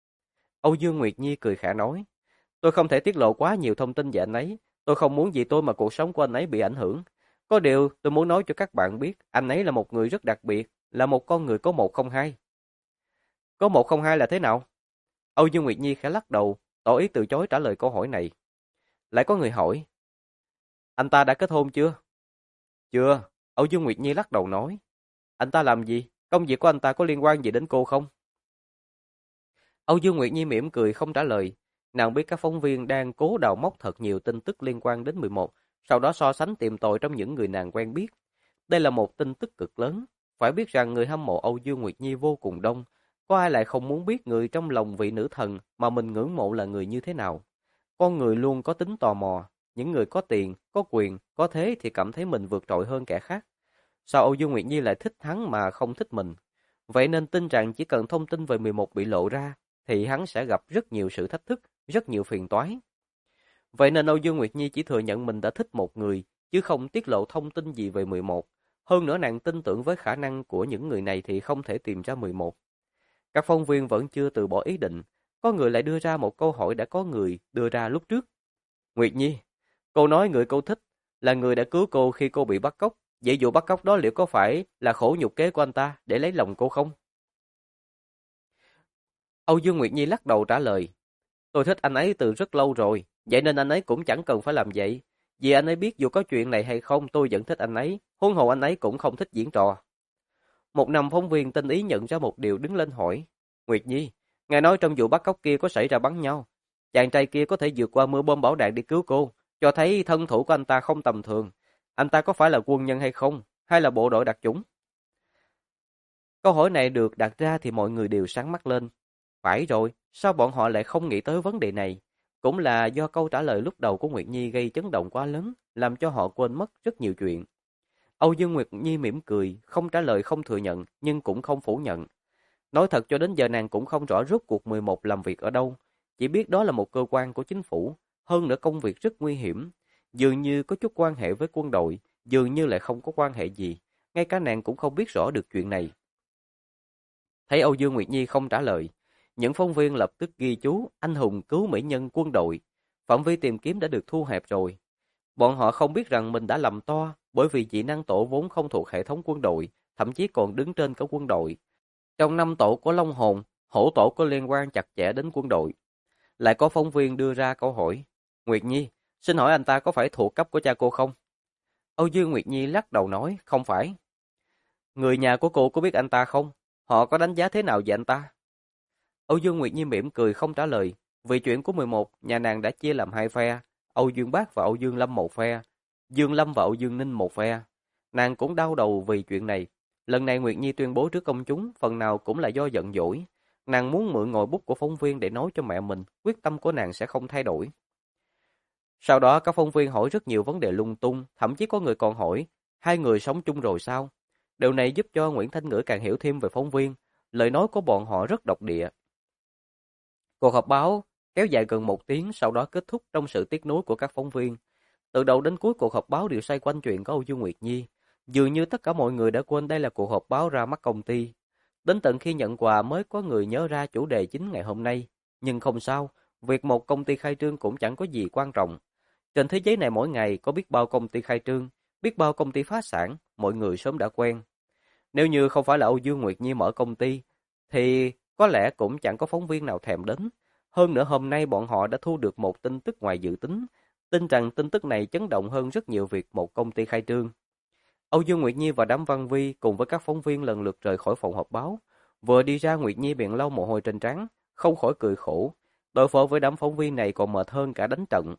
Âu Dương Nguyệt Nhi cười khẽ nói, tôi không thể tiết lộ quá nhiều thông tin về anh ấy, tôi không muốn vì tôi mà cuộc sống của anh ấy bị ảnh hưởng. Có điều tôi muốn nói cho các bạn biết, anh ấy là một người rất đặc biệt, là một con người có 102. Có 102 là thế nào? Âu Dương Nguyệt Nhi khẽ lắc đầu, tỏ ý từ chối trả lời câu hỏi này. Lại có người hỏi, anh ta đã kết hôn chưa? Chưa, Âu Dương Nguyệt Nhi lắc đầu nói. Anh ta làm gì? Công việc của anh ta có liên quan gì đến cô không? Âu Dương Nguyệt Nhi mỉm cười không trả lời. Nàng biết các phóng viên đang cố đào móc thật nhiều tin tức liên quan đến 11, sau đó so sánh tìm tòi trong những người nàng quen biết. Đây là một tin tức cực lớn. Phải biết rằng người hâm mộ Âu Dương Nguyệt Nhi vô cùng đông. Có ai lại không muốn biết người trong lòng vị nữ thần mà mình ngưỡng mộ là người như thế nào? Con người luôn có tính tò mò. Những người có tiền, có quyền, có thế thì cảm thấy mình vượt trội hơn kẻ khác. Sao Âu Dương Nguyệt Nhi lại thích hắn mà không thích mình? Vậy nên tin rằng chỉ cần thông tin về 11 bị lộ ra, thì hắn sẽ gặp rất nhiều sự thách thức, rất nhiều phiền toái. Vậy nên Âu Dương Nguyệt Nhi chỉ thừa nhận mình đã thích một người, chứ không tiết lộ thông tin gì về 11. Hơn nữa nàng tin tưởng với khả năng của những người này thì không thể tìm ra 11. Các phóng viên vẫn chưa từ bỏ ý định, có người lại đưa ra một câu hỏi đã có người đưa ra lúc trước. Nguyệt Nhi, cô nói người cô thích là người đã cứu cô khi cô bị bắt cóc. Vậy vụ bắt cóc đó liệu có phải là khổ nhục kế của anh ta để lấy lòng cô không? Âu Dương Nguyệt Nhi lắc đầu trả lời. Tôi thích anh ấy từ rất lâu rồi, vậy nên anh ấy cũng chẳng cần phải làm vậy. Vì anh ấy biết dù có chuyện này hay không tôi vẫn thích anh ấy, huống hồ anh ấy cũng không thích diễn trò. Một nam phóng viên tinh ý nhận ra một điều đứng lên hỏi. Nguyệt Nhi, ngài nói trong vụ bắt cóc kia có xảy ra bắn nhau. Chàng trai kia có thể vượt qua mưa bom bão đạn để cứu cô, cho thấy thân thủ của anh ta không tầm thường. Anh ta có phải là quân nhân hay không? Hay là bộ đội đặc chủng? Câu hỏi này được đặt ra thì mọi người đều sáng mắt lên. Phải rồi, sao bọn họ lại không nghĩ tới vấn đề này? Cũng là do câu trả lời lúc đầu của Nguyệt Nhi gây chấn động quá lớn, làm cho họ quên mất rất nhiều chuyện. Âu Dương Nguyệt Nhi mỉm cười, không trả lời không thừa nhận, nhưng cũng không phủ nhận. Nói thật cho đến giờ nàng cũng không rõ rốt cuộc 11 làm việc ở đâu, chỉ biết đó là một cơ quan của chính phủ, hơn nữa công việc rất nguy hiểm, dường như có chút quan hệ với quân đội, dường như lại không có quan hệ gì, ngay cả nàng cũng không biết rõ được chuyện này. Thấy Âu Dương Nguyệt Nhi không trả lời, những phóng viên lập tức ghi chú anh hùng cứu mỹ nhân quân đội, phạm vi tìm kiếm đã được thu hẹp rồi. Bọn họ không biết rằng mình đã lầm to, bởi vì dị năng tổ vốn không thuộc hệ thống quân đội, thậm chí còn đứng trên cả quân đội. Trong 5 tổ của Long Hồn, hổ tổ có liên quan chặt chẽ đến quân đội. Lại có phóng viên đưa ra câu hỏi, Nguyệt Nhi, xin hỏi anh ta có phải thuộc cấp của cha cô không? Âu Dương Nguyệt Nhi lắc đầu nói, không phải. Người nhà của cô có biết anh ta không? Họ có đánh giá thế nào về anh ta? Âu Dương Nguyệt Nhi mỉm cười không trả lời. Vì chuyện của 11, nhà nàng đã chia làm hai phe, Âu Dương Bác và Âu Dương Lâm một phe, Dương Lâm và Âu Dương Ninh một phe. Nàng cũng đau đầu vì chuyện này. Lần này Nguyệt Nhi tuyên bố trước công chúng, phần nào cũng là do giận dỗi. Nàng muốn mượn ngòi bút của phóng viên để nói cho mẹ mình, quyết tâm của nàng sẽ không thay đổi. Sau đó các phóng viên hỏi rất nhiều vấn đề lung tung, thậm chí có người còn hỏi, hai người sống chung rồi sao? Điều này giúp cho Nguyễn Thanh Ngữ càng hiểu thêm về phóng viên, lời nói của bọn họ rất độc địa. Cuộc họp báo kéo dài gần 1 tiếng, sau đó kết thúc trong sự tiếc nuối của các phóng viên. Từ đầu đến cuối cuộc họp báo đều xoay quanh chuyện của Âu Dương Nguyệt Nhi. Dường như tất cả mọi người đã quên đây là cuộc họp báo ra mắt công ty. Đến tận khi nhận quà mới có người nhớ ra chủ đề chính ngày hôm nay. Nhưng không sao, việc một công ty khai trương cũng chẳng có gì quan trọng. Trên thế giới này mỗi ngày có biết bao công ty khai trương, biết bao công ty phá sản, mọi người sớm đã quen. Nếu như không phải là Âu Dương Nguyệt Nhi mở công ty, thì có lẽ cũng chẳng có phóng viên nào thèm đến. Hơn nữa hôm nay bọn họ đã thu được một tin tức ngoài dự tính, tin rằng tin tức này chấn động hơn rất nhiều việc một công ty khai trương. Âu Dương Nguyệt Nhi và đám văn vi cùng với các phóng viên lần lượt rời khỏi phòng họp báo. Vừa đi ra Nguyệt Nhi便lau mồ hôi trên trán, không khỏi cười khổ. Đối phó với đám phóng viên này còn mệt hơn cả đánh trận.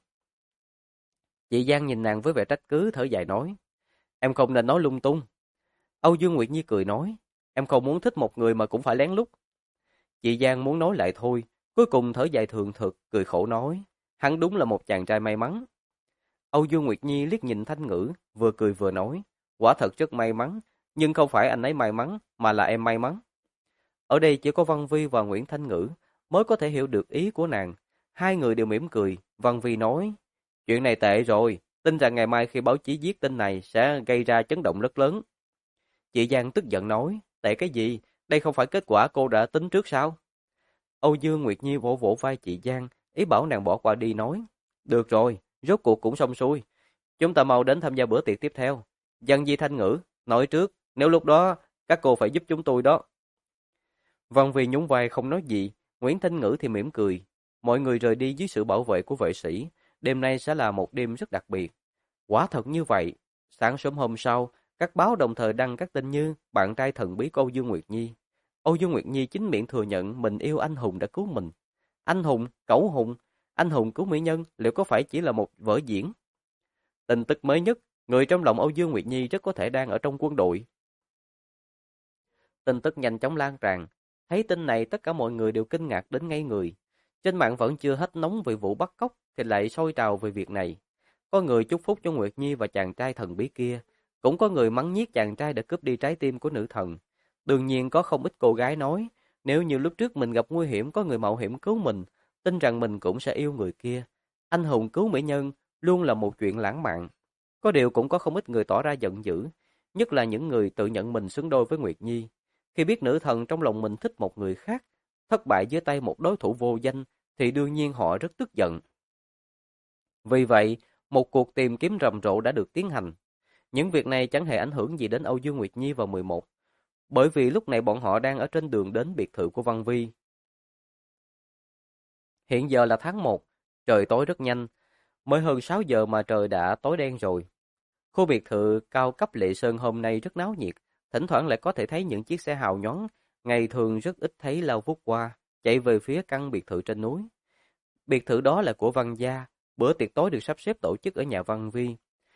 Chị Giang nhìn nàng với vẻ trách cứ thở dài nói, em không nên nói lung tung. Âu Dương Nguyệt Nhi cười nói, em không muốn thích một người mà cũng phải lén lút. Chị Giang muốn nói lại thôi, cuối cùng thở dài thường thực, cười khổ nói, hắn đúng là một chàng trai may mắn. Âu Dương Nguyệt Nhi liếc nhìn Thanh Ngữ, vừa cười vừa nói, quả thật rất may mắn, nhưng không phải anh ấy may mắn, mà là em may mắn. Ở đây chỉ có Văn Vi và Nguyễn Thanh Ngữ mới có thể hiểu được ý của nàng. Hai người đều mỉm cười, Văn Vi nói, chuyện này tệ rồi, tin rằng ngày mai khi báo chí viết tin này sẽ gây ra chấn động rất lớn. Chị Giang tức giận nói, tệ cái gì, đây không phải kết quả cô đã tính trước sao? Âu Dương Nguyệt Nhi vỗ vỗ vai chị Giang, ý bảo nàng bỏ qua đi nói, được rồi, rốt cuộc cũng xong xuôi. Chúng ta mau đến tham gia bữa tiệc tiếp theo. Văn Vi Thanh Ngữ, nói trước, nếu lúc đó các cô phải giúp chúng tôi đó. Văn Vi nhún vai không nói gì, Nguyễn Thanh Ngữ thì mỉm cười. Mọi người rời đi dưới sự bảo vệ của vệ sĩ, đêm nay sẽ là một đêm rất đặc biệt. Quả thật như vậy, sáng sớm hôm sau, các báo đồng thời đăng các tin như bạn trai thần bí của Âu Dương Nguyệt Nhi. Âu Dương Nguyệt Nhi chính miệng thừa nhận mình yêu anh hùng đã cứu mình. Anh hùng, cẩu hùng, anh hùng cứu mỹ nhân liệu có phải chỉ là một vở diễn? Tin tức mới nhất, người trong lòng Âu Dương Nguyệt Nhi rất có thể đang ở trong quân đội. Tin tức nhanh chóng lan tràn. Thấy tin này tất cả mọi người đều kinh ngạc đến ngây người. Trên mạng vẫn chưa hết nóng về vụ bắt cóc thì lại sôi trào về việc này. Có người chúc phúc cho Nguyệt Nhi và chàng trai thần bí kia. Cũng có người mắng nhiếc chàng trai đã cướp đi trái tim của nữ thần. Đương nhiên có không ít cô gái nói, nếu như lúc trước mình gặp nguy hiểm có người mạo hiểm cứu mình, tin rằng mình cũng sẽ yêu người kia. Anh hùng cứu mỹ nhân luôn là một chuyện lãng mạn. Có điều cũng có không ít người tỏ ra giận dữ, nhất là những người tự nhận mình xứng đôi với Nguyệt Nhi. Khi biết nữ thần trong lòng mình thích một người khác, thất bại dưới tay một đối thủ vô danh, thì đương nhiên họ rất tức giận. Vì vậy, một cuộc tìm kiếm rầm rộ đã được tiến hành. Những việc này chẳng hề ảnh hưởng gì đến Âu Dương Nguyệt Nhi và 11, bởi vì lúc này bọn họ đang ở trên đường đến biệt thự của Văn Vi. Hiện giờ là tháng 1, trời tối rất nhanh, mới hơn 6 giờ mà trời đã tối đen rồi. Khu biệt thự cao cấp Lệ Sơn hôm nay rất náo nhiệt, thỉnh thoảng lại có thể thấy những chiếc xe hào nhoáng, ngày thường rất ít thấy lao vút qua, chạy về phía căn biệt thự trên núi. Biệt thự đó là của Văn gia, bữa tiệc tối được sắp xếp tổ chức ở nhà Văn Vi.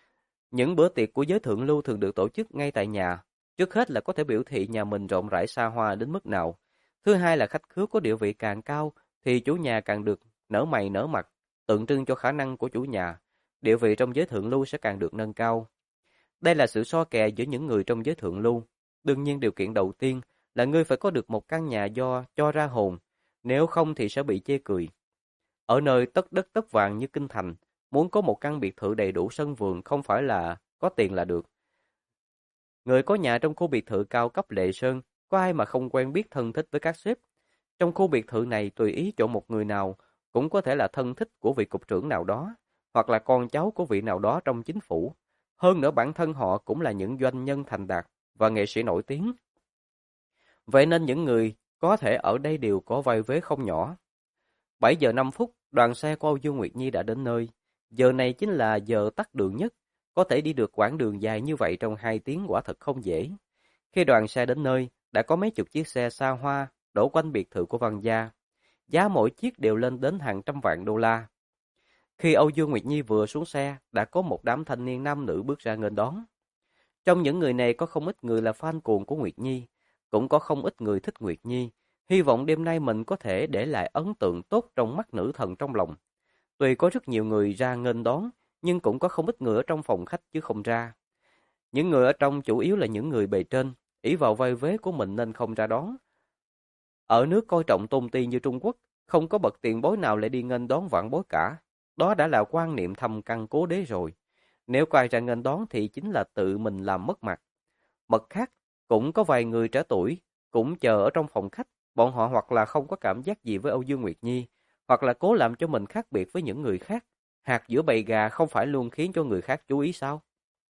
Những bữa tiệc của giới thượng lưu thường được tổ chức ngay tại nhà. Trước hết là có thể biểu thị nhà mình rộng rãi xa hoa đến mức nào. Thứ hai là khách khứa có địa vị càng cao thì chủ nhà càng được nở mày nở mặt, tượng trưng cho khả năng của chủ nhà. Địa vị trong giới thượng lưu sẽ càng được nâng cao. Đây là sự so kè giữa những người trong giới thượng lưu. Đương nhiên điều kiện đầu tiên là ngươi phải có được một căn nhà do cho ra hồn, nếu không thì sẽ bị chê cười. Ở nơi tất đất tất vàng như kinh thành, muốn có một căn biệt thự đầy đủ sân vườn không phải là có tiền là được. Người có nhà trong khu biệt thự cao cấp Lệ Sơn, có ai mà không quen biết thân thích với các sếp. Trong khu biệt thự này tùy ý chọn một người nào, cũng có thể là thân thích của vị cục trưởng nào đó, hoặc là con cháu của vị nào đó trong chính phủ. Hơn nữa bản thân họ cũng là những doanh nhân thành đạt và nghệ sĩ nổi tiếng. Vậy nên những người có thể ở đây đều có vai vế không nhỏ. 7 giờ 5 phút, đoàn xe của Âu Dương Nguyệt Nhi đã đến nơi. Giờ này chính là giờ tắc đường nhất. Có thể đi được quãng đường dài như vậy trong 2 tiếng quả thật không dễ. Khi đoàn xe đến nơi, đã có mấy chục chiếc xe xa hoa đổ quanh biệt thự của Văn gia. Giá mỗi chiếc đều lên đến hàng trăm vạn đô la. Khi Âu Dương Nguyệt Nhi vừa xuống xe, đã có một đám thanh niên nam nữ bước ra nghênh đón. Trong những người này có không ít người là fan cuồng của Nguyệt Nhi, cũng có không ít người thích Nguyệt Nhi, hy vọng đêm nay mình có thể để lại ấn tượng tốt trong mắt nữ thần trong lòng. Tuy có rất nhiều người ra nghênh đón, nhưng cũng có không ít người ở trong phòng khách chứ không ra. Những người ở trong chủ yếu là những người bề trên, ỷ vào vai vế của mình nên không ra đón. Ở nước coi trọng tôn ti như Trung Quốc, không có bậc tiền bối nào lại đi nghênh đón vãn bối cả. Đó đã là quan niệm thâm căn cố đế rồi. Nếu có ai ra nghênh đón thì chính là tự mình làm mất mặt. Mặt khác, cũng có vài người trẻ tuổi, cũng chờ ở trong phòng khách, bọn họ hoặc là không có cảm giác gì với Âu Dương Nguyệt Nhi, hoặc là cố làm cho mình khác biệt với những người khác. Hạt giữa bầy gà không phải luôn khiến cho người khác chú ý sao?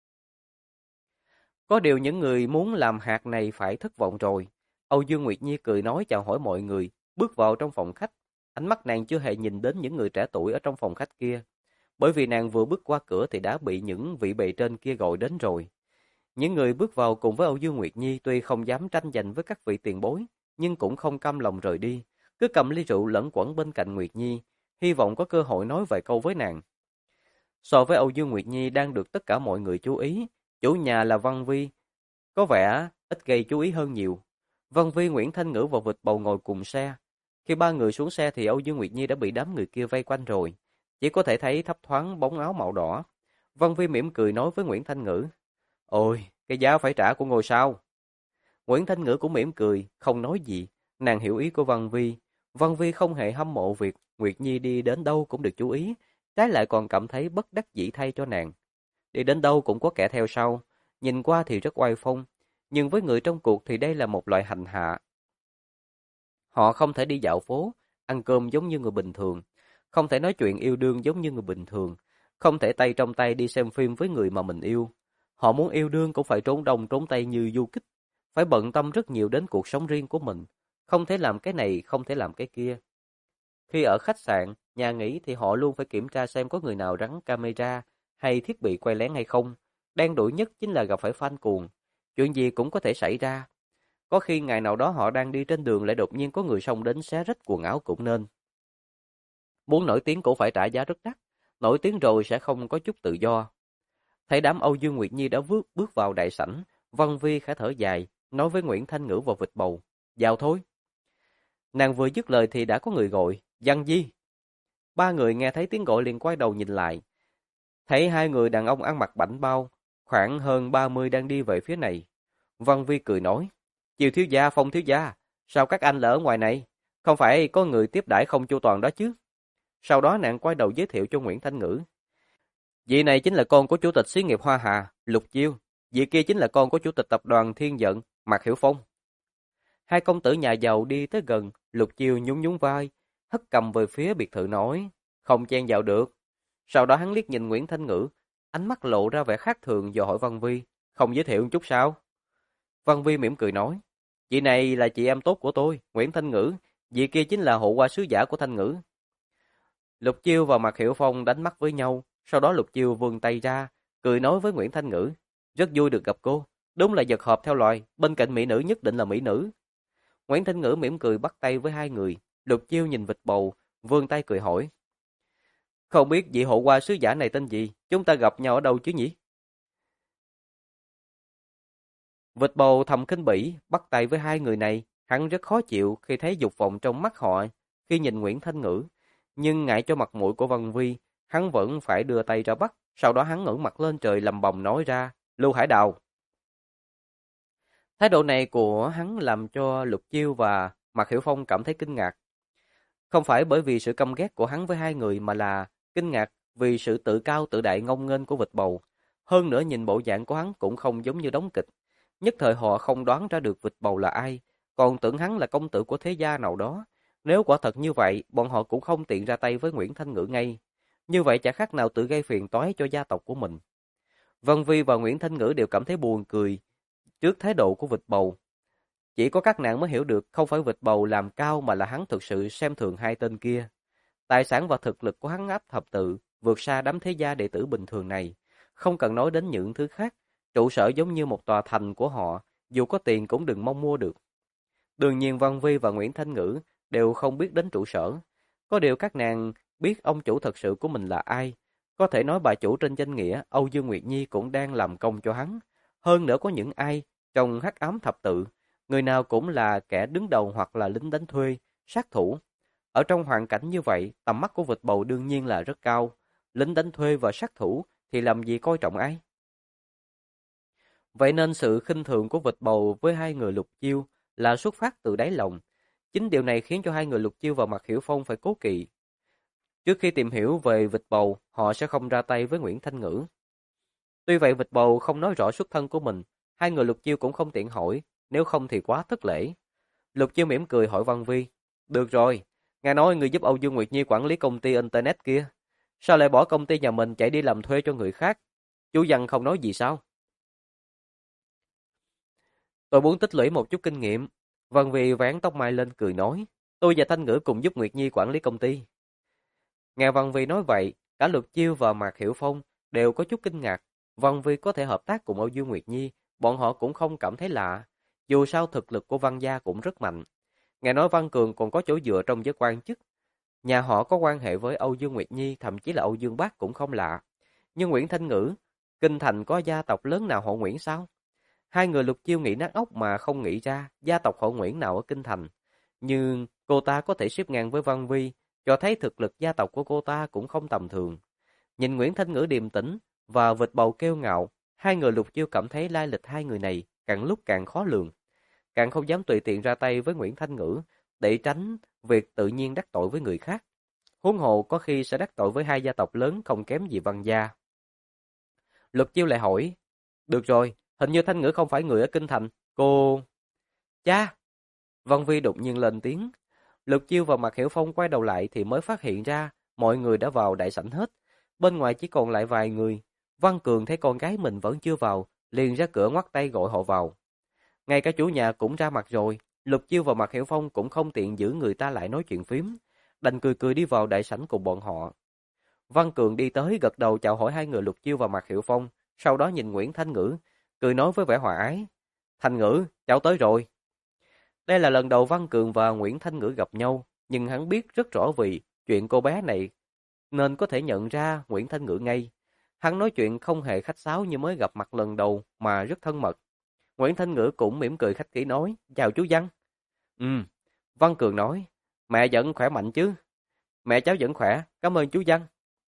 Có điều những người muốn làm hạt này phải thất vọng rồi. Âu Dương Nguyệt Nhi cười nói chào hỏi mọi người, bước vào trong phòng khách. Ánh mắt nàng chưa hề nhìn đến những người trẻ tuổi ở trong phòng khách kia. Bởi vì nàng vừa bước qua cửa thì đã bị những vị bề trên kia gọi đến rồi. Những người bước vào cùng với Âu Dương Nguyệt Nhi tuy không dám tranh giành với các vị tiền bối, nhưng cũng không cam lòng rời đi, cứ cầm ly rượu lẩn quẩn bên cạnh Nguyệt Nhi, hy vọng có cơ hội nói vài câu với nàng. So với Âu Dương Nguyệt Nhi đang được tất cả mọi người chú ý, chủ nhà là Văn Vi, có vẻ ít gây chú ý hơn nhiều. Văn Vi, Nguyễn Thanh Ngữ và Vịt Bầu ngồi cùng xe. Khi ba người xuống xe thì Âu Dương Nguyệt Nhi đã bị đám người kia vây quanh rồi, chỉ có thể thấy thấp thoáng bóng áo màu đỏ. Văn Vi mỉm cười nói với Nguyễn Thanh Ngữ, ôi, cái giá phải trả của ngôi sao. Nguyễn Thanh Ngữ cũng mỉm cười, không nói gì, nàng hiểu ý của Văn Vi. Văn Vi không hề hâm mộ việc Nguyệt Nhi đi đến đâu cũng được chú ý, trái lại còn cảm thấy bất đắc dĩ thay cho nàng. Đi đến đâu cũng có kẻ theo sau, nhìn qua thì rất oai phong, nhưng với người trong cuộc thì đây là một loại hành hạ. Họ không thể đi dạo phố, ăn cơm giống như người bình thường, không thể nói chuyện yêu đương giống như người bình thường, không thể tay trong tay đi xem phim với người mà mình yêu. Họ muốn yêu đương cũng phải trốn đông trốn tây như du kích, phải bận tâm rất nhiều đến cuộc sống riêng của mình, không thể làm cái này, không thể làm cái kia. Khi ở khách sạn, nhà nghỉ thì họ luôn phải kiểm tra xem có người nào gắn camera hay thiết bị quay lén hay không. Đen đủi nhất chính là gặp phải fan cuồng. Chuyện gì cũng có thể xảy ra. Có khi ngày nào đó họ đang đi trên đường lại đột nhiên có người xông đến xé rách quần áo cũng nên. Muốn nổi tiếng cũng phải trả giá rất đắt. Nổi tiếng rồi sẽ không có chút tự do. Thấy đám Âu Dương Nguyệt Nhi đã bước vào đại sảnh, Văn Vi khẽ thở dài, nói với Nguyễn Thanh Ngữ và Vịt Bầu, vào thôi. Nàng vừa dứt lời thì đã có người gọi, Văn Di. Ba người nghe thấy tiếng gọi liền quay đầu nhìn lại. Thấy hai người đàn ông ăn mặc bảnh bao, khoảng hơn 30 đang đi về phía này. Văn Vi cười nói, Chiều thiếu gia, Phong thiếu gia, sao các anh lỡ ngoài này? Không phải có người tiếp đãi không chu toàn đó chứ? Sau đó nàng quay đầu giới thiệu cho Nguyễn Thanh Ngữ. Vị này chính là con của chủ tịch xí nghiệp Hoa Hà, Lục Chiêu. Vị kia chính là con của chủ tịch tập đoàn Thiên Vận, Mạc Hiểu Phong. Hai công tử nhà giàu đi tới gần, Lục Chiêu nhún nhún vai, hất cầm về phía biệt thự nói, không chen vào được. Sau đó hắn liếc nhìn Nguyễn Thanh Ngữ, ánh mắt lộ ra vẻ khác thường dò hỏi Văn Vi, không giới thiệu một chút sao? Văn Vi mỉm cười nói, chị này là chị em tốt của tôi, Nguyễn Thanh Ngữ, vị kia chính là hộ qua sứ giả của Thanh Ngữ. Lục Chiêu và Mạc Hiểu Phong đánh mắt với nhau, sau đó Lục Chiêu vươn tay ra, cười nói với Nguyễn Thanh Ngữ, rất vui được gặp cô, đúng là vật hợp theo loài, bên cạnh mỹ nữ nhất định là mỹ nữ. Nguyễn Thanh Ngữ mỉm cười bắt tay với hai người, Lục Chiêu nhìn Vịt Bầu, vươn tay cười hỏi, không biết vị hộ qua sứ giả này tên gì, chúng ta gặp nhau ở đâu chứ nhỉ? Vịt bầu thầm khinh bỉ, bắt tay với hai người này, hắn rất khó chịu khi thấy dục vọng trong mắt họ khi nhìn Nguyễn Thanh Ngữ, nhưng ngại cho mặt mũi của Văn Vi, hắn vẫn phải đưa tay ra bắt, sau đó hắn ngẩng mặt lên trời lầm bầm nói ra, Lưu Hải Đào. Thái độ này của hắn làm cho Lục Chiêu và Mạc Hiểu Phong cảm thấy kinh ngạc. Không phải bởi vì sự căm ghét của hắn với hai người mà là kinh ngạc vì sự tự cao tự đại ngông nghênh của vịt bầu. Hơn nữa nhìn bộ dạng của hắn cũng không giống như đóng kịch. Nhất thời họ không đoán ra được vịt bầu là ai, còn tưởng hắn là công tử của thế gia nào đó. Nếu quả thật như vậy, bọn họ cũng không tiện ra tay với Nguyễn Thanh Ngữ ngay. Như vậy chả khác nào tự gây phiền toái cho gia tộc của mình. Vân Vi và Nguyễn Thanh Ngữ đều cảm thấy buồn cười trước thái độ của vịt bầu. Chỉ có các nàng mới hiểu được không phải vịt bầu làm cao mà là hắn thực sự xem thường hai tên kia. Tài sản và thực lực của hắn áp thập tự vượt xa đám thế gia đệ tử bình thường này. Không cần nói đến những thứ khác, trụ sở giống như một tòa thành của họ, dù có tiền cũng đừng mong mua được. Đương nhiên Văn Vi và Nguyễn Thanh Ngữ đều không biết đến trụ sở. Có điều các nàng biết ông chủ thật sự của mình là ai. Có thể nói bà chủ trên danh nghĩa Âu Dương Nguyệt Nhi cũng đang làm công cho hắn. Hơn nữa có những ai trong hắc ám thập tự, người nào cũng là kẻ đứng đầu hoặc là lính đánh thuê, sát thủ. Ở trong hoàn cảnh như vậy, tầm mắt của vịt bầu đương nhiên là rất cao. Lính đánh thuê và sát thủ thì làm gì coi trọng ai? Vậy nên sự khinh thường của vịt bầu với hai người Lục Chiêu là xuất phát từ đáy lòng. Chính điều này khiến cho hai người Lục Chiêu và Mạc Hiểu Phong phải cố kỵ. Trước khi tìm hiểu về vịt bầu, họ sẽ không ra tay với Nguyễn Thanh Ngữ. Tuy vậy vịt bầu không nói rõ xuất thân của mình, hai người Lục Chiêu cũng không tiện hỏi, nếu không thì quá thất lễ. Lục Chiêu mỉm cười hỏi Văn Vi, được rồi, nghe nói người giúp Âu Dương Nguyệt Nhi quản lý công ty Internet kia, sao lại bỏ công ty nhà mình chạy đi làm thuê cho người khác? Chú Văn không nói gì sao? Tôi muốn tích lũy một chút kinh nghiệm. Văn Vi vén tóc mai lên cười nói, tôi và Thanh Ngữ cùng giúp Nguyệt Nhi quản lý công ty. Nghe Văn Vi nói vậy, cả Lục Chiêu và Mạc Hiểu Phong đều có chút kinh ngạc. Văn Vi có thể hợp tác cùng Âu Dương Nguyệt Nhi, bọn họ cũng không cảm thấy lạ. Dù sao thực lực của Văn gia cũng rất mạnh. Nghe nói Văn Cường còn có chỗ dựa trong giới quan chức. Nhà họ có quan hệ với Âu Dương Nguyệt Nhi, thậm chí là Âu Dương Bác cũng không lạ. Nhưng Nguyễn Thanh Ngữ, Kinh Thành có gia tộc lớn nào họ Nguyễn sao? Hai người Lục Chiêu nghĩ nát óc mà không nghĩ ra gia tộc họ Nguyễn nào ở Kinh Thành. Nhưng cô ta có thể xếp ngang với Văn Vi, cho thấy thực lực gia tộc của cô ta cũng không tầm thường. Nhìn Nguyễn Thanh Ngữ điềm tĩnh và vịt bầu kiêu ngạo, hai người Lục Chiêu cảm thấy lai lịch hai người này càng lúc càng khó lường. Càng không dám tùy tiện ra tay với Nguyễn Thanh Ngữ để tránh việc tự nhiên đắc tội với người khác. Huống hồ có khi sẽ đắc tội với hai gia tộc lớn không kém gì Văn gia. Lục Chiêu lại hỏi, được rồi, hình như Thanh Ngữ không phải người ở Kinh Thành, cô... Cha! Văn Vi đột nhiên lên tiếng. Lục Chiêu và Mạc Hiểu Phong quay đầu lại thì mới phát hiện ra mọi người đã vào đại sảnh hết. Bên ngoài chỉ còn lại vài người. Văn Cường thấy con gái mình vẫn chưa vào, liền ra cửa ngoắt tay gọi họ vào. Ngay cả chủ nhà cũng ra mặt rồi, Lục Chiêu và Mạc Hiểu Phong cũng không tiện giữ người ta lại nói chuyện phím, đành cười cười đi vào đại sảnh cùng bọn họ. Văn Cường đi tới gật đầu chào hỏi hai người Lục Chiêu và Mạc Hiểu Phong, sau đó nhìn Nguyễn Thanh Ngữ, cười nói với vẻ hòa ái. Thanh Ngữ, cháu tới rồi. Đây là lần đầu Văn Cường và Nguyễn Thanh Ngữ gặp nhau, nhưng hắn biết rất rõ vì chuyện cô bé này nên có thể nhận ra Nguyễn Thanh Ngữ ngay. Hắn nói chuyện không hề khách sáo như mới gặp mặt lần đầu mà rất thân mật. Nguyễn Thanh Ngữ cũng mỉm cười khách khí nói, chào chú Văn. Văn Cường nói, mẹ vẫn khỏe mạnh chứ? Mẹ cháu vẫn khỏe, cảm ơn chú Văn.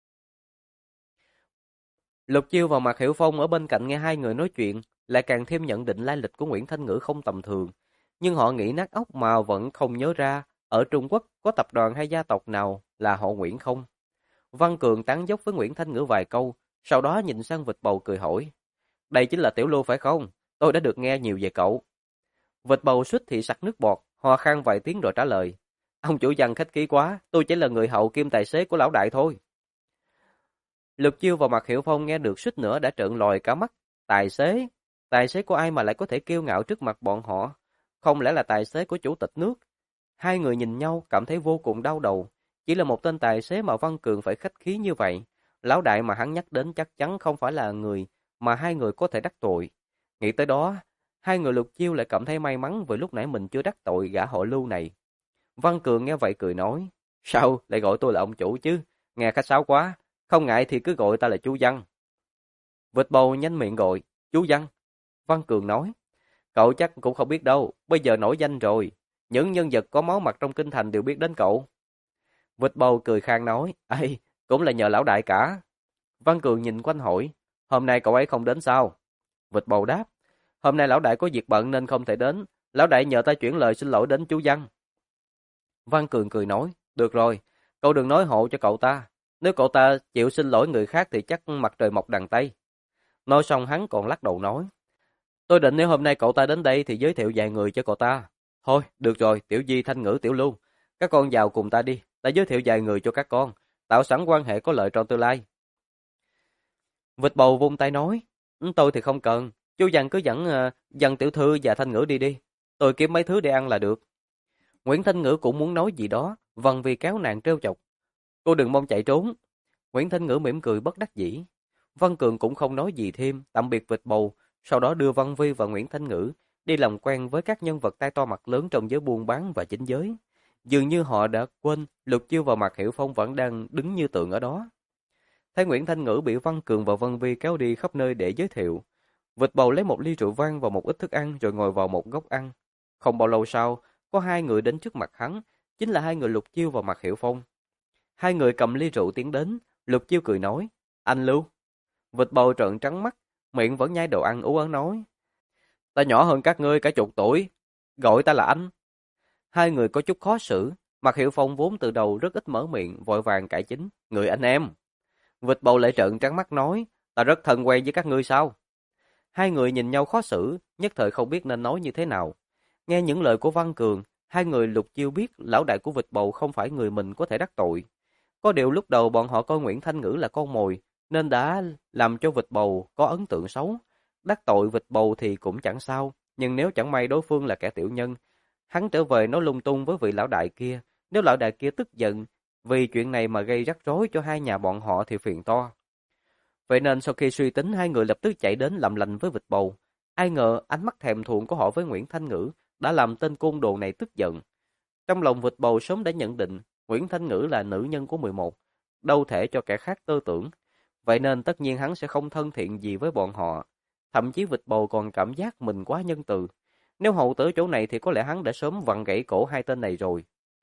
Lục Chiêu và Mạc Hiểu Phong ở bên cạnh nghe hai người nói chuyện, lại càng thêm nhận định lai lịch của Nguyễn Thanh Ngữ không tầm thường. Nhưng họ nghĩ nát óc mà vẫn không nhớ ra, ở Trung Quốc có tập đoàn hay gia tộc nào là họ Nguyễn không? Văn Cường tán dốc với Nguyễn Thanh Ngữ vài câu, sau đó nhìn sang vịt bầu cười hỏi. Đây chính là Tiểu Lưu phải không? Tôi đã được nghe nhiều về cậu. Vịt bầu suýt thì sặc nước bọt, ho khan vài tiếng rồi trả lời. Ông chủ Văn khách khí quá, tôi chỉ là người hậu kim tài xế của lão đại thôi. Lục Chiêu và Mạc Hiểu Phong nghe được suýt nữa đã trợn lòi cả mắt. Tài xế? Tài xế của ai mà lại có thể kiêu ngạo trước mặt bọn họ? Không lẽ là tài xế của chủ tịch nước? Hai người nhìn nhau cảm thấy vô cùng đau đầu. Chỉ là một tên tài xế mà Văn Cường phải khách khí như vậy. Lão đại mà hắn nhắc đến chắc chắn không phải là người mà hai người có thể đắc tội. Nghĩ tới đó, hai người Lục Chiêu lại cảm thấy may mắn vì lúc nãy mình chưa đắc tội gã họ Lưu này. Văn Cường nghe vậy cười nói, sao lại gọi tôi là ông chủ chứ? Nghe khách sáo quá, không ngại thì cứ gọi ta là chú Văn. Vịt bầu nhanh miệng gọi, chú Văn. Văn Cường nói, Cậu chắc cũng không biết đâu, bây giờ nổi danh rồi. Những nhân vật có máu mặt trong kinh thành đều biết đến cậu. Vịt bầu cười khang nói, ây, cũng là nhờ lão đại cả. Văn Cường nhìn quanh hỏi, hôm nay cậu ấy không đến sao? Vịt bầu đáp, hôm nay lão đại có việc bận nên không thể đến. Lão đại nhờ ta chuyển lời xin lỗi đến chú Văn. Văn Cường cười nói, được rồi, cậu đừng nói hộ cho cậu ta. Nếu cậu ta chịu xin lỗi người khác thì chắc mặt trời mọc đằng Tây. Nói xong hắn còn lắc đầu nói, tôi định nếu hôm nay cậu ta đến đây thì giới thiệu vài người cho cậu ta. Thôi, được rồi, Tiểu Di, Thanh Ngữ, Tiểu Lưu. Các con vào cùng ta đi, ta giới thiệu vài người cho các con, tạo sẵn quan hệ có lợi trong tương lai. Vịt bầu vung tay nói, tôi thì không cần, chú Văn cứ dẫn tiểu thư và Thanh Ngữ đi đi. Tôi kiếm mấy thứ để ăn là được. Nguyễn Thanh Ngữ cũng muốn nói gì đó, Vân Vi kéo nàng trêu chọc. Cô đừng mong chạy trốn. Nguyễn Thanh Ngữ mỉm cười bất đắc dĩ. Văn Cường cũng không nói gì thêm, tạm biệt vịt bầu, sau đó đưa Văn Vi và Nguyễn Thanh Ngữ đi làm quen với các nhân vật tay to mặt lớn trong giới buôn bán và chính giới. Dường như họ đã quên Lục Chiêu và Mạc Hiểu Phong vẫn đang đứng như tượng ở đó. Thấy Nguyễn Thanh Ngữ bị Văn Cường và Văn Vi kéo đi khắp nơi để giới thiệu, vịt bầu lấy một ly rượu vang và một ít thức ăn rồi ngồi vào một góc ăn. Không bao lâu sau, có hai người đến trước mặt hắn, chính là hai người Lục Chiêu và Mạc Hiểu Phong. Hai người cầm ly rượu tiến đến, Lục Chiêu cười nói, anh Lưu. Vịt bầu trợn trắng mắt, miệng vẫn nhai đồ ăn ú ớ nói, ta nhỏ hơn các ngươi cả chục tuổi, gọi ta là anh. Hai người có chút khó xử, Mạc Hiểu Phong vốn từ đầu rất ít mở miệng, vội vàng cải chính, người anh em. Vịt bầu lại trợn trắng mắt nói, ta rất thân quen với các ngươi sao? Hai người nhìn nhau khó xử, nhất thời không biết nên nói như thế nào. Nghe những lời của Văn Cường, hai người Lục Chiêu biết lão đại của vịt bầu không phải người mình có thể đắc tội. Có điều lúc đầu bọn họ coi Nguyễn Thanh Ngữ là con mồi, nên đã làm cho vịt bầu có ấn tượng xấu. Đắc tội vịt bầu thì cũng chẳng sao, nhưng nếu chẳng may đối phương là kẻ tiểu nhân, hắn trở về nói lung tung với vị lão đại kia, nếu lão đại kia tức giận vì chuyện này mà gây rắc rối cho hai nhà bọn họ thì phiền to. Vậy nên sau khi suy tính, hai người lập tức chạy đến làm lành với vịt bầu. Ai ngờ ánh mắt thèm thuồng của họ với Nguyễn Thanh Ngữ đã làm tên côn đồ này tức giận. Trong lòng vịt bầu sớm đã nhận định Nguyễn Thanh Ngữ là nữ nhân của 11, đâu thể cho kẻ khác tơ tưởng. Vậy nên tất nhiên hắn sẽ không thân thiện gì với bọn họ. Thậm chí vịt bầu còn cảm giác mình quá nhân từ. Nếu hậu tử chỗ này thì có lẽ hắn đã sớm vặn gãy cổ hai tên này rồi.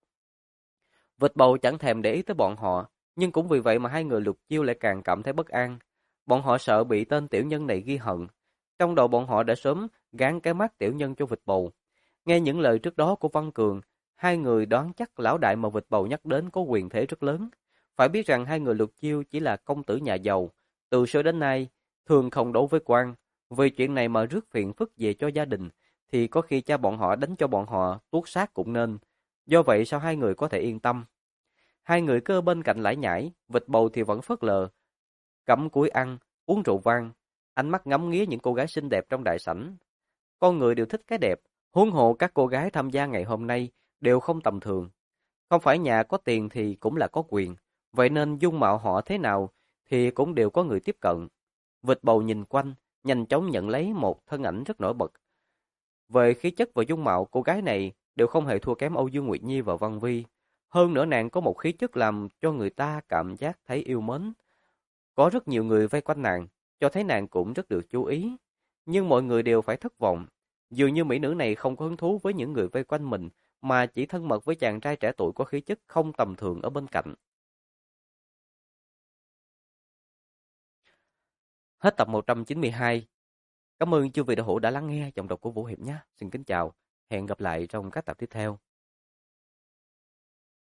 Vịt bầu chẳng thèm để ý tới bọn họ, nhưng cũng vì vậy mà hai người Lục Chiêu lại càng cảm thấy bất an. Bọn họ sợ bị tên tiểu nhân này ghi hận. Trong đầu bọn họ đã sớm gán cái mắt tiểu nhân cho vịt bầu. Nghe những lời trước đó của Văn Cường, hai người đoán chắc lão đại mà vịt bầu nhắc đến có quyền thế rất lớn. Phải biết rằng hai người Lục Chiêu chỉ là công tử nhà giàu, từ xưa đến nay thường không đấu với quan. Vì chuyện này mà rước phiền phức về cho gia đình, thì có khi cha bọn họ đánh cho bọn họ tuốt xác cũng nên. Do vậy sao hai người có thể yên tâm? Hai người cơ bên cạnh lải nhải, vịt bầu thì vẫn phớt lờ, cắm cúi ăn, uống rượu vang, ánh mắt ngắm nghía những cô gái xinh đẹp trong đại sảnh. Con người đều thích cái đẹp, huống hồ các cô gái tham gia ngày hôm nay đều không tầm thường. Không phải nhà có tiền thì cũng là có quyền, vậy nên dung mạo họ thế nào thì cũng đều có người tiếp cận. Vịt bầu nhìn quanh, nhanh chóng nhận lấy một thân ảnh rất nổi bật. Về khí chất và dung mạo, cô gái này đều không hề thua kém Âu Dương Nguyệt Nhi và Văn Vi. Hơn nữa nàng có một khí chất làm cho người ta cảm giác thấy yêu mến. Có rất nhiều người vây quanh nàng, cho thấy nàng cũng rất được chú ý. Nhưng mọi người đều phải thất vọng. Dường như mỹ nữ này không có hứng thú với những người vây quanh mình, mà chỉ thân mật với chàng trai trẻ tuổi có khí chất không tầm thường ở bên cạnh. Hết tập 192. Cảm ơn chư vị đạo hữu đã lắng nghe giọng đọc của Vũ Hiệp nhé. Xin kính chào, hẹn gặp lại trong các tập tiếp theo.